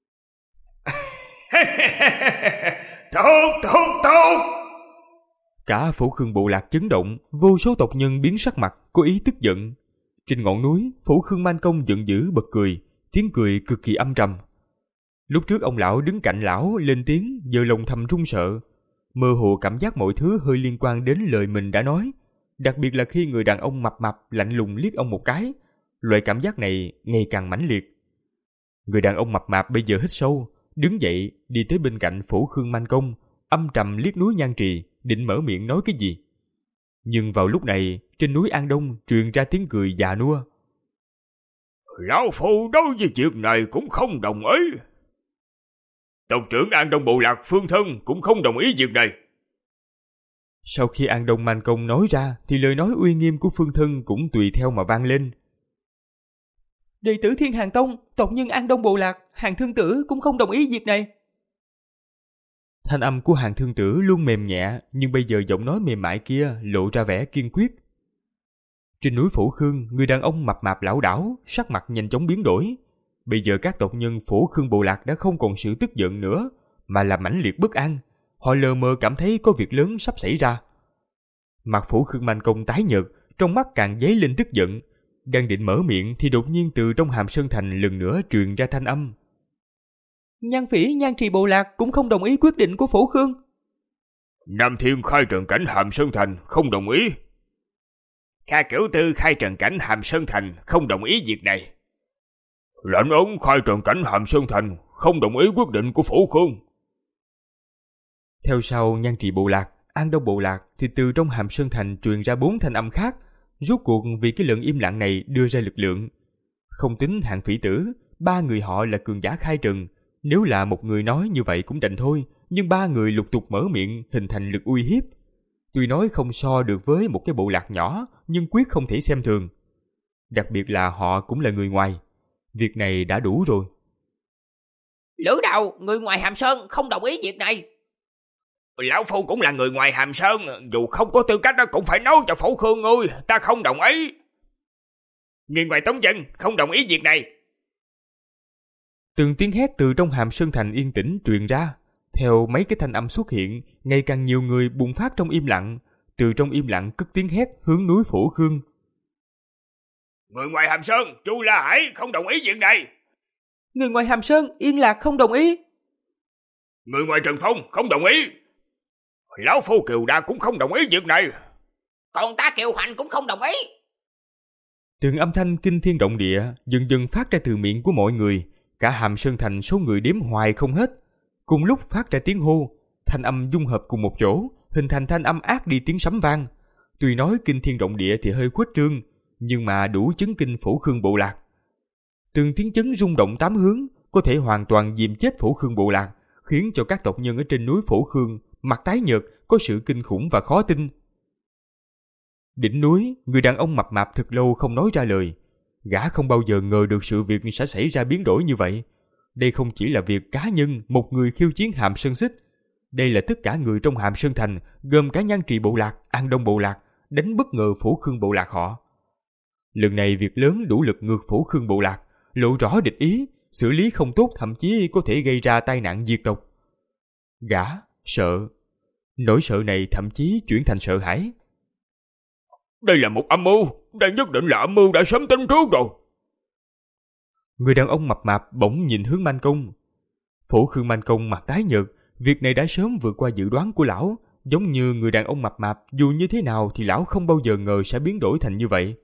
Tốt, tốt, tốt. Cả Phổ Khương bộ lạc chấn động, vô số tộc nhân biến sắc mặt, có ý tức giận. Trên ngọn núi, Phổ Khương Man Công giận dữ bật cười, tiếng cười cực kỳ âm trầm. Lúc trước ông lão đứng cạnh lão lên tiếng, giờ lòng thầm run sợ, mơ hồ cảm giác mọi thứ hơi liên quan đến lời mình đã nói, đặc biệt là khi người đàn ông mập mạp lạnh lùng liếc ông một cái, loại cảm giác này ngày càng mãnh liệt. Người đàn ông mập mạp bây giờ hít sâu, đứng dậy đi tới bên cạnh Phổ Khương Man Công, âm trầm liếc núi Nhan Trì, định mở miệng nói cái gì. Nhưng vào lúc này, trên núi An Đông truyền ra tiếng cười già nua. Lão Phu đối với việc này cũng không đồng ý. Tộc trưởng An Đông bộ lạc Phương Thân cũng không đồng ý việc này. Sau khi An Đông Man Công nói ra, thì lời nói uy nghiêm của Phương Thân cũng tùy theo mà vang lên. Đệ tử Thiên Hàn Tông, tộc nhân An Đông bộ lạc, Hàn Thương Tử cũng không đồng ý việc này. Thanh âm của Hàn Thương Tử luôn mềm nhẹ, nhưng bây giờ giọng nói mềm mại kia lộ ra vẻ kiên quyết. Trên núi Phổ Khương, người đàn ông mập mạp lảo đảo, sắc mặt nhanh chóng biến đổi. Bây giờ các tộc nhân Phổ Khương bộ lạc đã không còn sự tức giận nữa, mà là mãnh liệt bất an. Họ lờ mờ cảm thấy có việc lớn sắp xảy ra. Mặt Phổ Khương Man Công tái nhợt, trong mắt càng dấy lên tức giận. Đang định mở miệng thì đột nhiên từ trong Hàm Sơn Thành lần nữa truyền ra thanh âm. Nhan Phỉ, Nhan Trì bộ lạc cũng không đồng ý quyết định của Phổ Khương. Nam Thiên khai trần cảnh Hàm Sơn Thành không đồng ý. Kha Cửu Tư khai trần cảnh Hàm Sơn Thành không đồng ý việc này. Lãnh Ấn khai trần cảnh Hàm Sơn Thành không đồng ý quyết định của Phổ Khương. Theo sau Nhan Trì bộ lạc, An Đông bộ lạc thì từ trong Hàm Sơn Thành truyền ra bốn thanh âm khác. Rốt cuộc vì cái lượng im lặng này đưa ra lực lượng. Không tính Hạng Phỉ Tử, ba người họ là cường giả khai trần. Nếu là một người nói như vậy cũng đành thôi, nhưng ba người lục tục mở miệng hình thành lực uy hiếp. Tuy nói không so được với một cái bộ lạc nhỏ, nhưng quyết không thể xem thường. Đặc biệt là họ cũng là người ngoài. Việc này đã đủ rồi. Lữ Đầu, người ngoài Hàm Sơn không đồng ý việc này. Lão Phu cũng là người ngoài Hàm Sơn, dù không có tư cách đó cũng phải nói cho Phổ Khương ngươi, ta không đồng ý. Người ngoài Tống Dân không đồng ý việc này. Từng tiếng hét từ trong Hàm Sơn Thành yên tĩnh truyền ra. Theo mấy cái thanh âm xuất hiện, ngày càng nhiều người bùng phát trong im lặng. Từ trong im lặng cất tiếng hét hướng núi Phổ Khương. Người ngoài Hàm Sơn, Chu La Hải không đồng ý việc này. Người ngoài Hàm Sơn, Yên Lạc không đồng ý. Người ngoài Trần Phong không đồng ý. Lão Phu Kiều Đa cũng không đồng ý việc này. Còn ta Kiều Hoành cũng không đồng ý. Từng âm thanh kinh thiên động địa dần dần phát ra từ miệng của mọi người. Cả Hàm Sơn Thành số người đếm hoài không hết. Cùng lúc phát ra tiếng hô, thanh âm dung hợp cùng một chỗ, hình thành thanh âm ác đi tiếng sấm vang. Tuy nói kinh thiên động địa thì hơi khuếch trương, nhưng mà đủ chấn kinh Phổ Khương bộ lạc. Từng tiếng chấn rung động tám hướng, có thể hoàn toàn diệt chết Phổ Khương bộ lạc, khiến cho các tộc nhân ở trên núi Phổ Khương mặt tái nhợt, có sự kinh khủng và khó tin. Đỉnh núi, người đàn ông mập mạp thật lâu không nói ra lời. Gã không bao giờ ngờ được sự việc sẽ xảy ra biến đổi như vậy. Đây không chỉ là việc cá nhân một người khiêu chiến Hàm Sơn Xích. Đây là tất cả người trong Hàm Sơn Thành, gồm cả Nhan Trì bộ lạc, An Đông bộ lạc, đánh bất ngờ Phổ Khương bộ lạc họ. Lần này việc lớn đủ lực ngược Phổ Khương bộ lạc, lộ rõ địch ý, xử lý không tốt thậm chí có thể gây ra tai nạn diệt tộc. Gã sợ, nỗi sợ này thậm chí chuyển thành sợ hãi. Đây là một âm mưu, đây nhất định là âm mưu đã sớm tính trước rồi. Người đàn ông mập mạp bỗng nhìn hướng Man Công. Phổ Khương Man Công mặt tái nhợt, việc này đã sớm vượt qua dự đoán của lão, giống như người đàn ông mập mạp dù như thế nào thì lão không bao giờ ngờ sẽ biến đổi thành như vậy.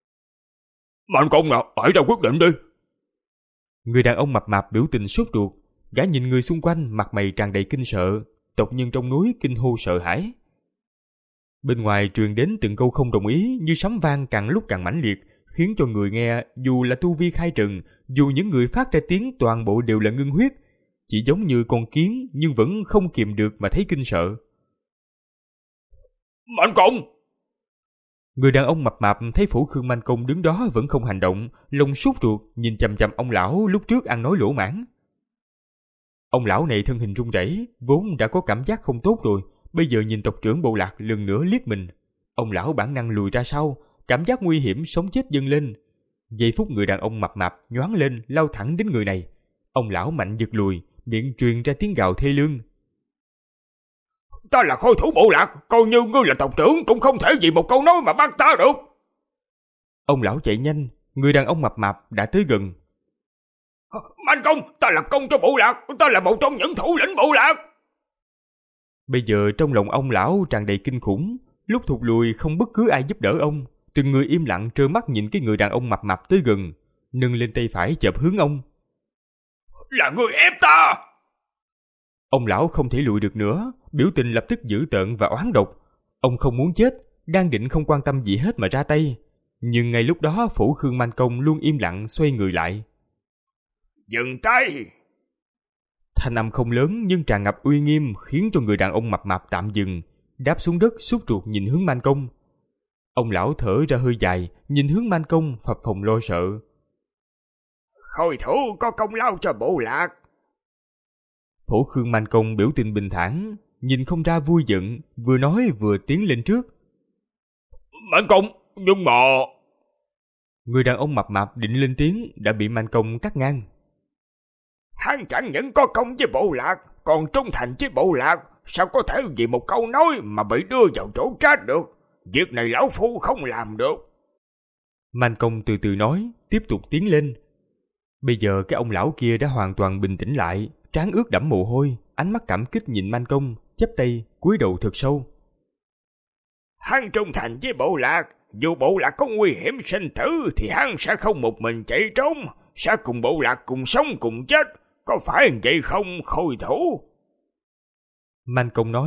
Man Công nào, hãy ra quyết định đi. Người đàn ông mập mạp biểu tình sốt ruột, gã nhìn người xung quanh mặt mày tràn đầy kinh sợ, tộc nhân trong núi kinh hô sợ hãi. Bên ngoài truyền đến từng câu không đồng ý như sấm vang càng lúc càng mãnh liệt, khiến cho người nghe dù là tu vi khai trần, dù những người phát ra tiếng toàn bộ đều là ngưng huyết, chỉ giống như con kiến nhưng vẫn không kìm được mà thấy kinh sợ. Man Công! Người đàn ông mập mạp thấy Phổ Khương Man Công đứng đó vẫn không hành động, lòng sốt ruột nhìn chằm chằm ông lão lúc trước ăn nói lỗ mãng. Ông lão này thân hình run rẩy, vốn đã có cảm giác không tốt rồi, bây giờ nhìn tộc trưởng bộ lạc lần nữa liếc mình, ông lão bản năng lùi ra sau, cảm giác nguy hiểm sống chết dâng lên. Giây phút người đàn ông mập mạp nhoáng lên lao thẳng đến người này, ông lão mạnh giật lùi, miệng truyền ra tiếng gào thê lương. Ta là khôi thủ bộ lạc, coi như ngươi là tộc trưởng cũng không thể vì một câu nói mà bắt ta được. Ông lão chạy nhanh, người đàn ông mập mạp đã tới gần. Man Công, ta là công cho bộ lạc, ta là một trong những thủ lĩnh bộ lạc. Bây giờ trong lòng ông lão tràn đầy kinh khủng, lúc thụt lùi không bất cứ ai giúp đỡ ông, từng người im lặng trơ mắt nhìn cái người đàn ông mập mạp tới gần, nâng lên tay phải chộp hướng ông. Là ngươi ép ta! Ông lão không thể lùi được nữa, biểu tình lập tức dữ tợn và oán độc. Ông không muốn chết, đang định không quan tâm gì hết mà ra tay. Nhưng ngay lúc đó Phổ Khương Man Công luôn im lặng xoay người lại. Dừng tay! Thanh âm không lớn nhưng tràn ngập uy nghiêm khiến cho người đàn ông mập mạp tạm dừng, đáp xuống đất sốt ruột nhìn hướng Man Công. Ông lão thở ra hơi dài, nhìn hướng Man Công phập phồng lo sợ. Khôi thủ có công lao cho bộ lạc. Phổ Khương Man Công biểu tình bình thản, nhìn không ra vui giận, vừa nói vừa tiến lên trước. Man Công, nhưng mà... Người đàn ông mập mạp định lên tiếng đã bị Man Công cắt ngang. Hắn chẳng những có công với bộ lạc, còn trung thành với bộ lạc, sao có thể vì một câu nói mà bị đưa vào chỗ chết được? Việc này lão phu không làm được. Man Công từ từ nói, tiếp tục tiến lên. Bây giờ cái ông lão kia đã hoàn toàn bình tĩnh lại, trán ướt đẫm mồ hôi, ánh mắt cảm kích nhìn Man Công, chắp tay, cúi đầu thật sâu. Hắn trung thành với bộ lạc, dù bộ lạc có nguy hiểm sinh tử thì hắn sẽ không một mình chạy trốn, sẽ cùng bộ lạc cùng sống cùng chết, có phải vậy không khôi thủ? Man Công nói,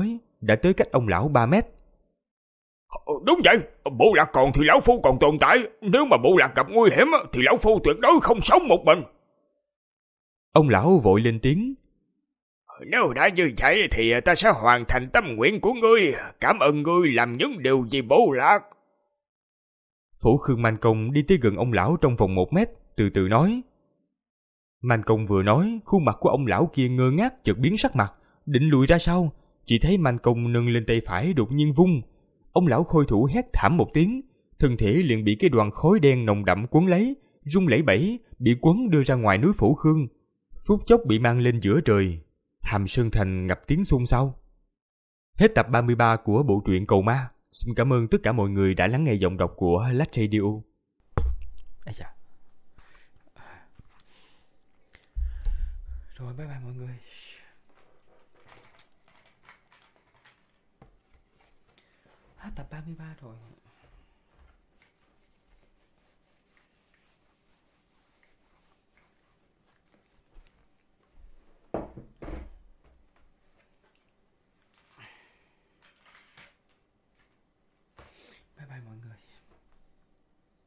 đã tới cách ông lão ba mét. Đúng vậy, bộ lạc còn thì lão phu còn tồn tại. Nếu mà bộ lạc gặp nguy hiểm thì lão phu tuyệt đối không sống một mình. Ông lão vội lên tiếng. Nếu đã như vậy thì ta sẽ hoàn thành tâm nguyện của ngươi. Cảm ơn ngươi làm những điều gì bộ lạc. Phổ Khương Man Công đi tới gần ông lão trong vòng một mét, từ từ nói. Man Công vừa nói, khuôn mặt của ông lão kia ngơ ngác chợt biến sắc mặt, định lùi ra sau. Chỉ thấy Man Công nâng lên tay phải đột nhiên vung. Ông lão khôi thủ hét thảm một tiếng, thân thể liền bị cái đoàn khói đen nồng đậm cuốn lấy, rung lẩy bẩy, bị quấn đưa ra ngoài núi Phổ Khương. Phút chốc bị mang lên giữa trời. Hàm Sơn Thành ngập tiếng xôn xao. Hết tập ba mươi ba của bộ truyện Cầu Ma. Xin cảm ơn tất cả mọi người đã lắng nghe giọng đọc của Lách Radio. Ây da. Rồi bye bye mọi người. Hết tập ba mươi ba rồi.